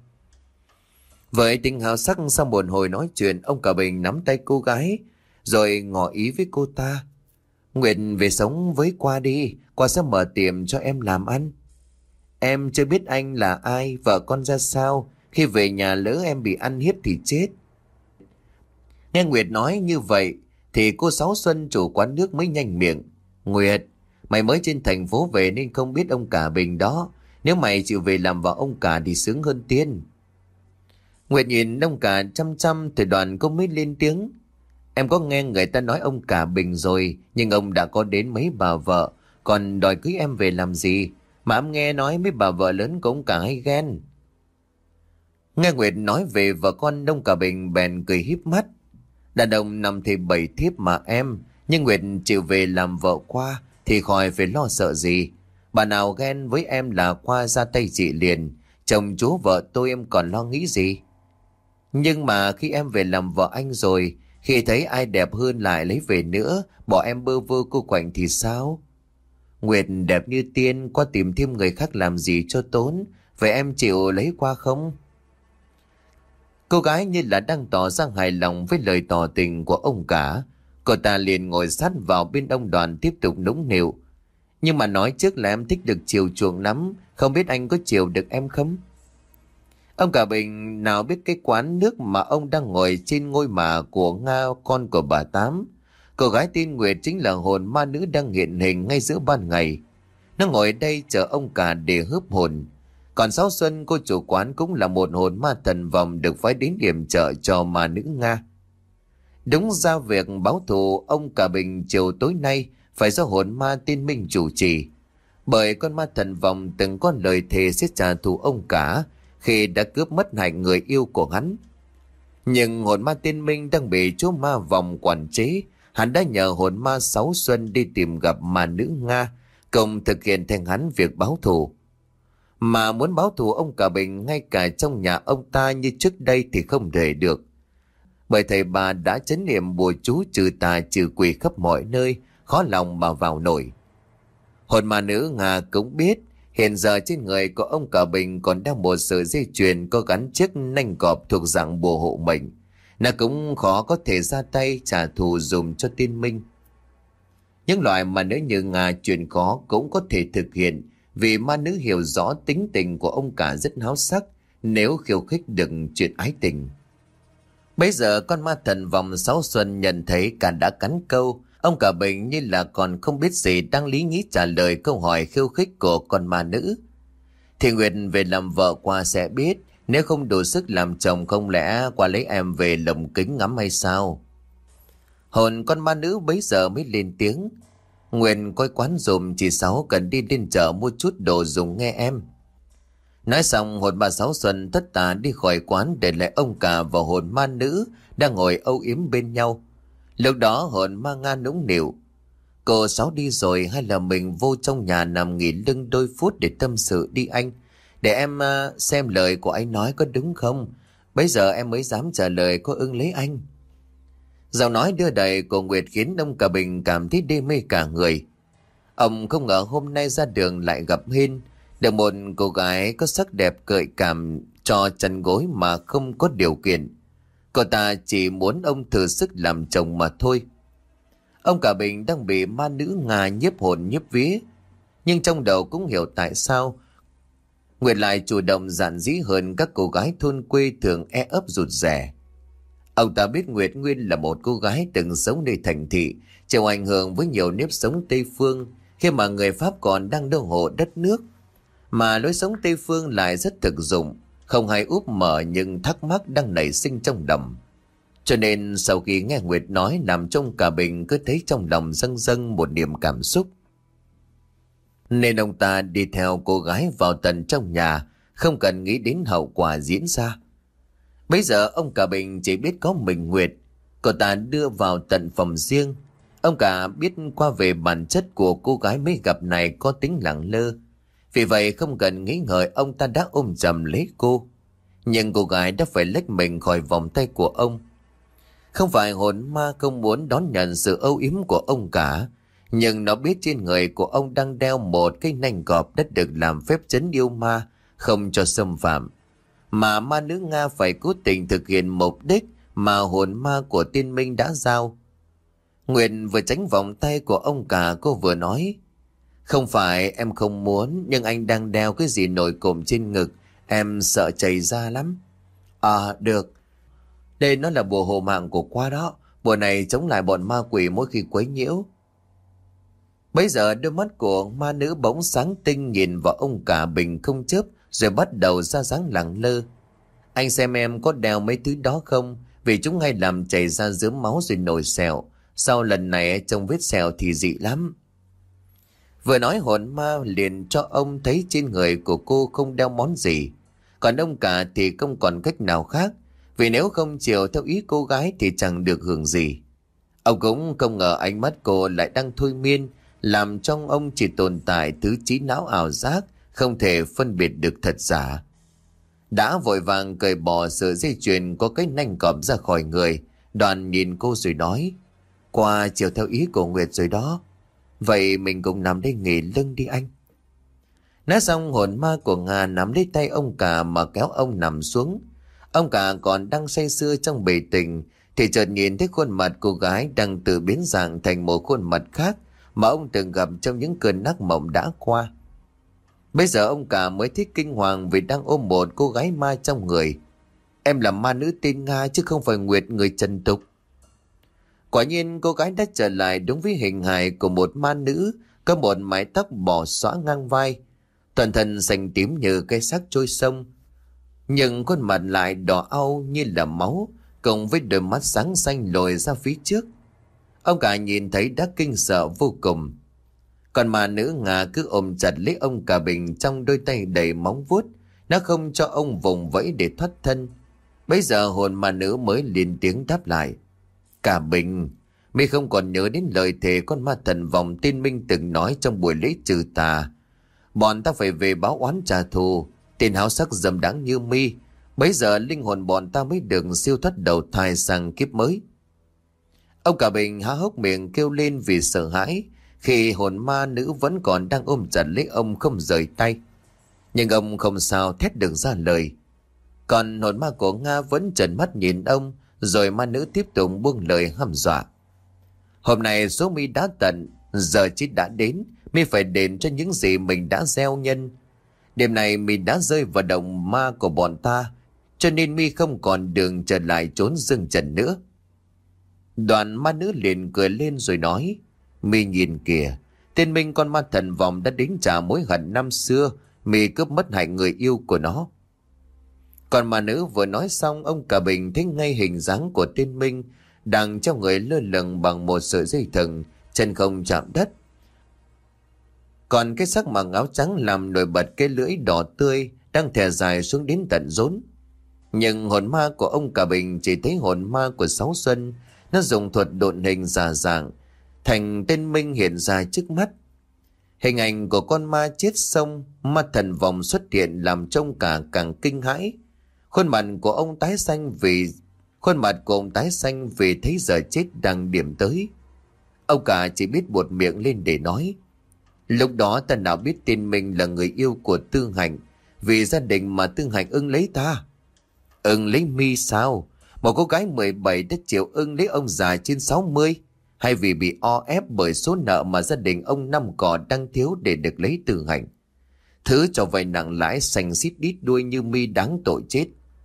Với tình hào sắc, sau một hồi nói chuyện, ông Cả Bình nắm tay cô gái rồi ngỏ ý với cô ta. Nguyệt về sống với qua đi, qua sẽ mở tiệm cho em làm ăn. Em chưa biết anh là ai, vợ con ra sao, khi về nhà lỡ em bị ăn hiếp thì chết. Nghe Nguyệt nói như vậy thì cô Sáu Xuân chủ quán nước mới nhanh miệng. Nguyệt, mày mới trên thành phố về nên không biết ông Cả Bình đó. Nếu mày chịu về làm vợ ông Cả thì sướng hơn tiên. Nguyệt nhìn ông Cả chăm chăm thì đoàn cô mới lên tiếng. Em có nghe người ta nói ông Cả Bình rồi, nhưng ông đã có đến mấy bà vợ, còn đòi cưới em về làm gì? Mà em nghe nói mấy bà vợ lớn của ông Cả hay ghen. Nghe Nguyệt nói về vợ con, ông Cả Bình bèn cười híp mắt. Đàn ông nằm thì bảy thiếp mà em, nhưng Nguyệt chịu về làm vợ qua thì khỏi phải lo sợ gì. Bà nào ghen với em là qua ra tay chị liền, chồng chú vợ tôi em còn lo nghĩ gì. Nhưng mà khi em về làm vợ anh rồi, khi thấy ai đẹp hơn lại lấy về nữa, bỏ em bơ vơ cô quạnh thì sao? Nguyệt đẹp như tiên, qua tìm thêm người khác làm gì cho tốn, vậy em chịu lấy qua không? Cô gái như là đang tỏ ra hài lòng với lời tỏ tình của ông Cả. Cô ta liền ngồi sát vào bên ông Đoàn tiếp tục nũng nịu. Nhưng mà nói trước là em thích được chiều chuộng lắm, không biết anh có chiều được em không? Ông Cả Bình nào biết cái quán nước mà ông đang ngồi trên ngôi mả của Nga, con của bà Tám. Cô gái tên Nguyệt chính là hồn ma nữ đang hiện hình ngay giữa ban ngày. Nó ngồi đây chờ ông Cả để hớp hồn. Còn Sáu Xuân, cô chủ quán, cũng là một hồn ma thần vòng được phái đến yểm trợ cho ma nữ Nga. Đúng ra việc báo thù ông Cả Bình chiều tối nay phải do hồn ma tên Minh chủ trì. Bởi con ma thần vòng từng có lời thề sẽ trả thù ông Cả khi đã cướp mất hai người yêu của hắn. Nhưng hồn ma tên Minh đang bị chú ma vòng quản chế. Hắn đã nhờ hồn ma Sáu Xuân đi tìm gặp ma nữ Nga, cùng thực hiện theo hắn việc báo thù. Mà muốn báo thù ông Cả Bình ngay cả trong nhà ông ta như trước đây thì không thể được. Bởi thầy bà đã trấn niệm bùa chú trừ tà trừ quỷ khắp mọi nơi, khó lòng mà vào nổi. Hồn ma nữ Nga cũng biết hiện giờ trên người của ông Cả Bình còn đang một sợi dây chuyền có gắn chiếc nanh cọp thuộc dạng bùa hộ mệnh. Nó cũng khó có thể ra tay trả thù dùng cho Tiên Minh. Những loại mà nếu như Nga chuyện có cũng có thể thực hiện, vì ma nữ hiểu rõ tính tình của ông cả rất háo sắc nếu khiêu khích được chuyện ái tình. Bây giờ con ma thần vòng sáu xuân nhận thấy cả đã cắn câu, ông cả Bình như là còn không biết gì đang lý nhí trả lời câu hỏi khiêu khích của con ma nữ. Thì Nguyệt về làm vợ qua sẽ biết, nếu không đủ sức làm chồng không lẽ qua lấy em về lồng kính ngắm hay sao? Hồn con ma nữ bấy giờ mới lên tiếng. Nguyệt coi quán dùm, chị Sáu cần đi lên chợ mua chút đồ dùng nghe em. Nói xong hồn bà Sáu Xuân tất tả đi khỏi quán, để lại ông cả và hồn ma nữ đang ngồi âu yếm bên nhau. Lúc đó hồn ma Nga nũng nịu. Cô Sáu đi rồi hay là mình vô trong nhà nằm nghỉ lưng đôi phút để tâm sự đi anh? Để em uh, xem lời của anh nói có đúng không? Bây giờ em mới dám trả lời có ưng lấy anh. Giọng nói đưa đẩy của Nguyệt khiến ông cả Bình cảm thấy đê mê cả người. Ông không ngờ hôm nay ra đường lại gặp Hiên, được một cô gái có sắc đẹp gợi cảm cho chân gối mà không có điều kiện. Cô ta chỉ muốn ông thử sức làm chồng mà thôi. Ông cả Bình đang bị ma nữ Nga nhiếp hồn nhiếp vía, nhưng trong đầu cũng hiểu tại sao Nguyệt lại chủ động dạn dĩ hơn các cô gái thôn quê thường e ấp rụt rè. Ông ta biết Nguyệt nguyên là một cô gái từng sống nơi thành thị, chịu ảnh hưởng với nhiều nếp sống Tây phương, khi mà người Pháp còn đang đô hộ đất nước. Mà lối sống Tây phương lại rất thực dụng, không hay úp mở nhưng thắc mắc đang nảy sinh trong lòng. Cho nên sau khi nghe Nguyệt nói, làm trong cả Bình cứ thấy trong lòng dâng dâng một niềm cảm xúc. Nên ông ta đi theo cô gái vào tận trong nhà, không cần nghĩ đến hậu quả diễn ra. Bây giờ ông cả Bình chỉ biết có mình Nguyệt. Cô ta đưa vào tận phòng riêng. Ông cả biết qua về bản chất của cô gái mới gặp này có tính lẳng lơ. Vì vậy không cần nghĩ ngợi, ông ta đã ôm chầm lấy cô. Nhưng cô gái đã phải lách mình khỏi vòng tay của ông. Không phải hồn ma không muốn đón nhận sự âu yếm của ông cả, nhưng nó biết trên người của ông đang đeo một cái nanh cọp đã được làm phép trấn yêu ma, không cho xâm phạm. Mà ma nữ Nga phải cố tình thực hiện mục đích mà hồn ma của Tiên Minh đã giao. Nguyệt vừa tránh vòng tay của ông cả, cô vừa nói: không phải em không muốn, nhưng anh đang đeo cái gì nổi cộm trên ngực, em sợ chảy ra lắm. À được, đây nó là bùa hộ mạng của qua đó, bùa này chống lại bọn ma quỷ mỗi khi quấy nhiễu. Bây giờ đôi mắt của ma nữ bỗng sáng tinh nhìn vào ông cả Bình không chớp, rồi bắt đầu ra dáng lẳng lơ. Anh xem em có đeo mấy thứ đó không, vì chúng hay làm chảy ra dớm máu rồi nổi sẹo. Sau lần này trông vết sẹo thì dị lắm. Vừa nói hồn ma liền cho ông thấy trên người của cô không đeo món gì. Còn ông cả thì không còn cách nào khác, vì nếu không chiều theo ý cô gái thì chẳng được hưởng gì. Ông cũng không ngờ ánh mắt cô lại đang thôi miên, làm trong ông chỉ tồn tại thứ trí não ảo giác, không thể phân biệt được thật giả. Đã vội vàng cởi bỏ sợi dây chuyền có cái nanh cọp ra khỏi người, Đoàn nhìn cô rồi nói: qua chiều theo ý của Nguyệt rồi đó. Vậy mình cùng nằm đây nghỉ lưng đi anh. Nói xong hồn ma của Nga nắm lấy tay ông cả mà kéo ông nằm xuống. Ông cả còn đang say sưa trong bể tình thì chợt nhìn thấy khuôn mặt cô gái đang tự biến dạng thành một khuôn mặt khác mà ông từng gặp trong những cơn ác mộng đã qua. Bây giờ ông cả mới thấy kinh hoàng vì đang ôm một cô gái ma trong người. Em là ma nữ tên Nga chứ không phải Nguyệt người trần tục. Quả nhiên cô gái đã trở lại đúng với hình hài của một ma nữ, có một mái tóc bò xõa ngang vai, toàn thân xanh tím như cây xác trôi sông, nhưng khuôn mặt lại đỏ au như là máu, cùng với đôi mắt sáng xanh lồi ra phía trước. Ông cả nhìn thấy đã kinh sợ vô cùng. Còn ma nữ Nga cứ ôm chặt lấy ông cả Bình trong đôi tay đầy móng vuốt, nó không cho ông vùng vẫy để thoát thân. Bây giờ hồn ma nữ mới lên tiếng đáp lại: Cả Bình, mi không còn nhớ đến lời thề con ma thần vòng Tiên Minh từng nói trong buổi lễ trừ tà. Bọn ta phải về báo oán trả thù tên háo sắc dâm đáng như mi. Bây giờ linh hồn bọn ta mới được siêu thoát đầu thai sang kiếp mới. Ông cả Bình há hốc miệng kêu lên vì sợ hãi, khi hồn ma nữ vẫn còn đang ôm chặt lấy ông không rời tay. Nhưng ông không sao thét được ra lời. Còn hồn ma của Nga vẫn trợn mắt nhìn ông, Rồi ma nữ tiếp tục buông lời hăm dọa. Hôm nay số mi đã tận, giờ chết đã đến, mi phải đền cho những gì mình đã gieo nhân. Đêm này mi đã rơi vào động ma của bọn ta, cho nên mi không còn đường trở lại trốn dương trần nữa. Đoàn ma nữ liền cười lên rồi nói, mi nhìn kìa, tên Minh con ma thần vòng đã đến trả mối hận năm xưa mi cướp mất hại người yêu của nó. Còn ma nữ vừa nói xong, ông Cả Bình thấy ngay hình dáng của tên Minh đang treo người lơ lửng bằng một sợi dây thừng, chân không chạm đất. Còn cái sắc mặc áo trắng làm nổi bật cái lưỡi đỏ tươi đang thè dài xuống đến tận rốn. Nhưng hồn ma của ông Cả Bình chỉ thấy hồn ma của Sáu Xuân, nó dùng thuật độn hình giả dạng thành tên Minh hiện ra trước mắt. Hình ảnh của con ma chết sông, ma thần vòng xuất hiện làm trông cả càng kinh hãi. Khuôn mặt của ông tái xanh vì khuôn mặt của ông tái xanh vì thấy giờ chết đang điểm tới. Ông Cả chỉ biết buột miệng lên để nói, lúc đó ta nào biết tên mình là người yêu của Tư Hạnh, vì gia đình mà Tư Hạnh ưng lấy ta. Ưng lấy mi sao? Một cô gái mười bảy đã chịu ưng lấy ông già trên sáu mươi, hay vì bị o ép bởi số nợ mà gia đình ông năm cỏ đang thiếu để được lấy Tư Hạnh? Thứ cho vay nặng lãi xanh xít đít đuôi như mi đáng tội chết.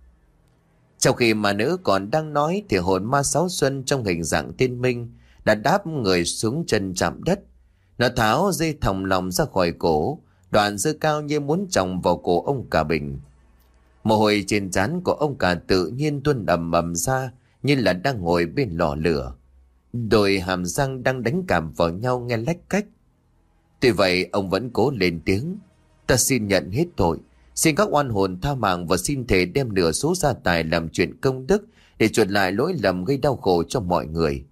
Trong khi mà nữ còn đang nói thì hồn ma Sáu Xuân trong hình dạng tên Minh đã đáp người xuống chân chạm đất. Nó tháo dây thòng lòng ra khỏi cổ, đoạn giơ cao như muốn chồng vào cổ ông Cả Bình. Mồ hôi trên trán của ông Cả tự nhiên tuôn ầm ầm ra như là đang ngồi bên lò lửa. Đôi hàm răng đang đánh cảm vào nhau nghe lách cách. Tuy vậy ông vẫn cố lên tiếng, ta xin nhận hết tội, xin các oan hồn tha mạng và xin thề đem nửa số gia tài làm chuyện công đức để chuộc lại lỗi lầm gây đau khổ cho mọi người.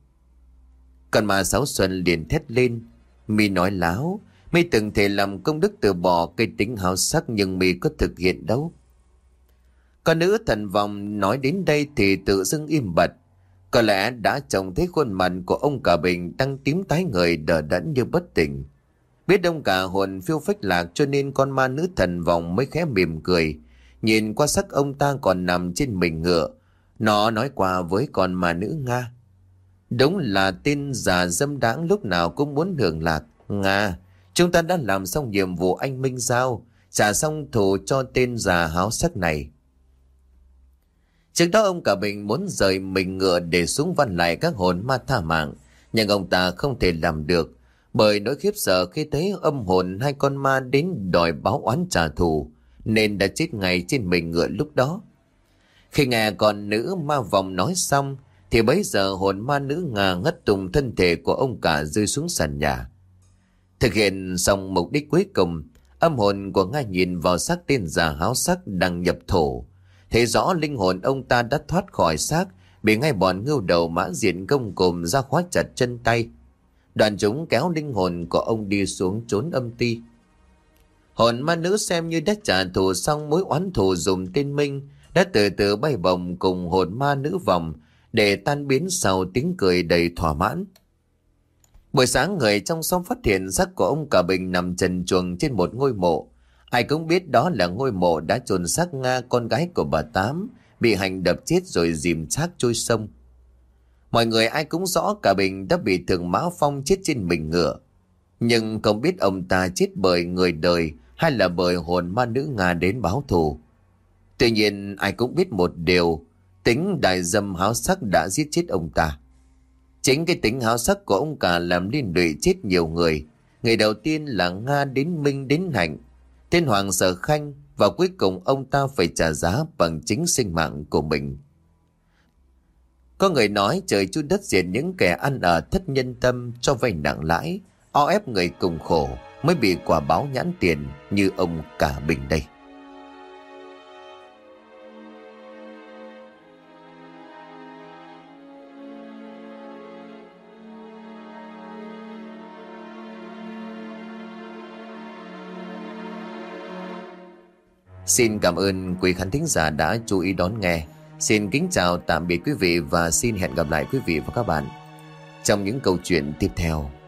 Còn mà Sáu Xuân liền thét lên, mi nói láo, mi từng thề làm công đức từ bỏ cây tính háo sắc nhưng mi có thực hiện đâu. Con nữ thần vòng nói đến đây thì tự dưng im bặt. Có lẽ đã trông thấy khuôn mặt của ông Cả Bình đang tím tái người đờ đẫn như bất tỉnh. Biết ông Cả hồn phiêu phách lạc cho nên con ma nữ thần vòng mới khẽ mỉm cười. Nhìn qua sắc ông ta còn nằm trên mình ngựa, nó nói qua với con ma nữ Nga, đúng là tên già dâm đãng lúc nào cũng muốn hưởng lạc. Nga, chúng ta đã làm xong nhiệm vụ anh Minh giao, trả xong thù cho tên già háo sắc này. Trước đó ông Cả Bình muốn rời mình ngựa để xuống văn lại các hồn ma tha mạng, nhưng ông ta không thể làm được, bởi nỗi khiếp sợ khi thấy âm hồn hai con ma đến đòi báo oán trả thù, nên đã chết ngay trên mình ngựa lúc đó. Khi nghe con nữ ma vòng nói xong, thì bấy giờ hồn ma nữ Nga ngất tung thân thể của ông Cả rơi xuống sàn nhà. Thực hiện xong mục đích cuối cùng, âm hồn của Nga nhìn vào xác tên già háo sắc đang nhập thổ, thấy rõ linh hồn ông ta đã thoát khỏi xác, bị ngay bọn ngưu đầu mã diện công cùm ra khóa chặt chân tay. Đoàn chúng kéo linh hồn của ông đi xuống trốn âm ti. Hồn ma nữ xem như đã trả thù xong mối oán thù dùng tên Minh, đã từ từ bay bồng cùng hồn ma nữ vòng để tan biến sau tiếng cười đầy thỏa mãn. Buổi sáng người trong xóm phát hiện xác của ông Cả Bình nằm trần truồng trên một ngôi mộ. Ai cũng biết đó là ngôi mộ đã chôn xác Nga, con gái của bà Tám, bị hành đập chết rồi dìm xác trôi sông. Mọi người ai cũng rõ Cả Bình đã bị Thường Mã Phong chết trên mình ngựa, nhưng không biết ông ta chết bởi người đời hay là bởi hồn ma nữ Nga đến báo thù. Tuy nhiên ai cũng biết một điều, tính đại dâm háo sắc đã giết chết ông ta. Chính cái tính háo sắc của ông Cả làm liên lụy chết nhiều người. Người đầu tiên là Nga đến Minh đến Hạnh, tên Hoàng Sở Khanh, và cuối cùng ông ta phải trả giá bằng chính sinh mạng của mình. Có người nói trời chu đất diệt những kẻ ăn ở thất nhân tâm, cho vay nặng lãi, o ép người cùng khổ mới bị quả báo nhãn tiền như ông Cả Bình đây. Xin cảm ơn quý khán thính giả đã chú ý đón nghe. Xin kính chào tạm biệt quý vị và xin hẹn gặp lại quý vị và các bạn trong những câu chuyện tiếp theo.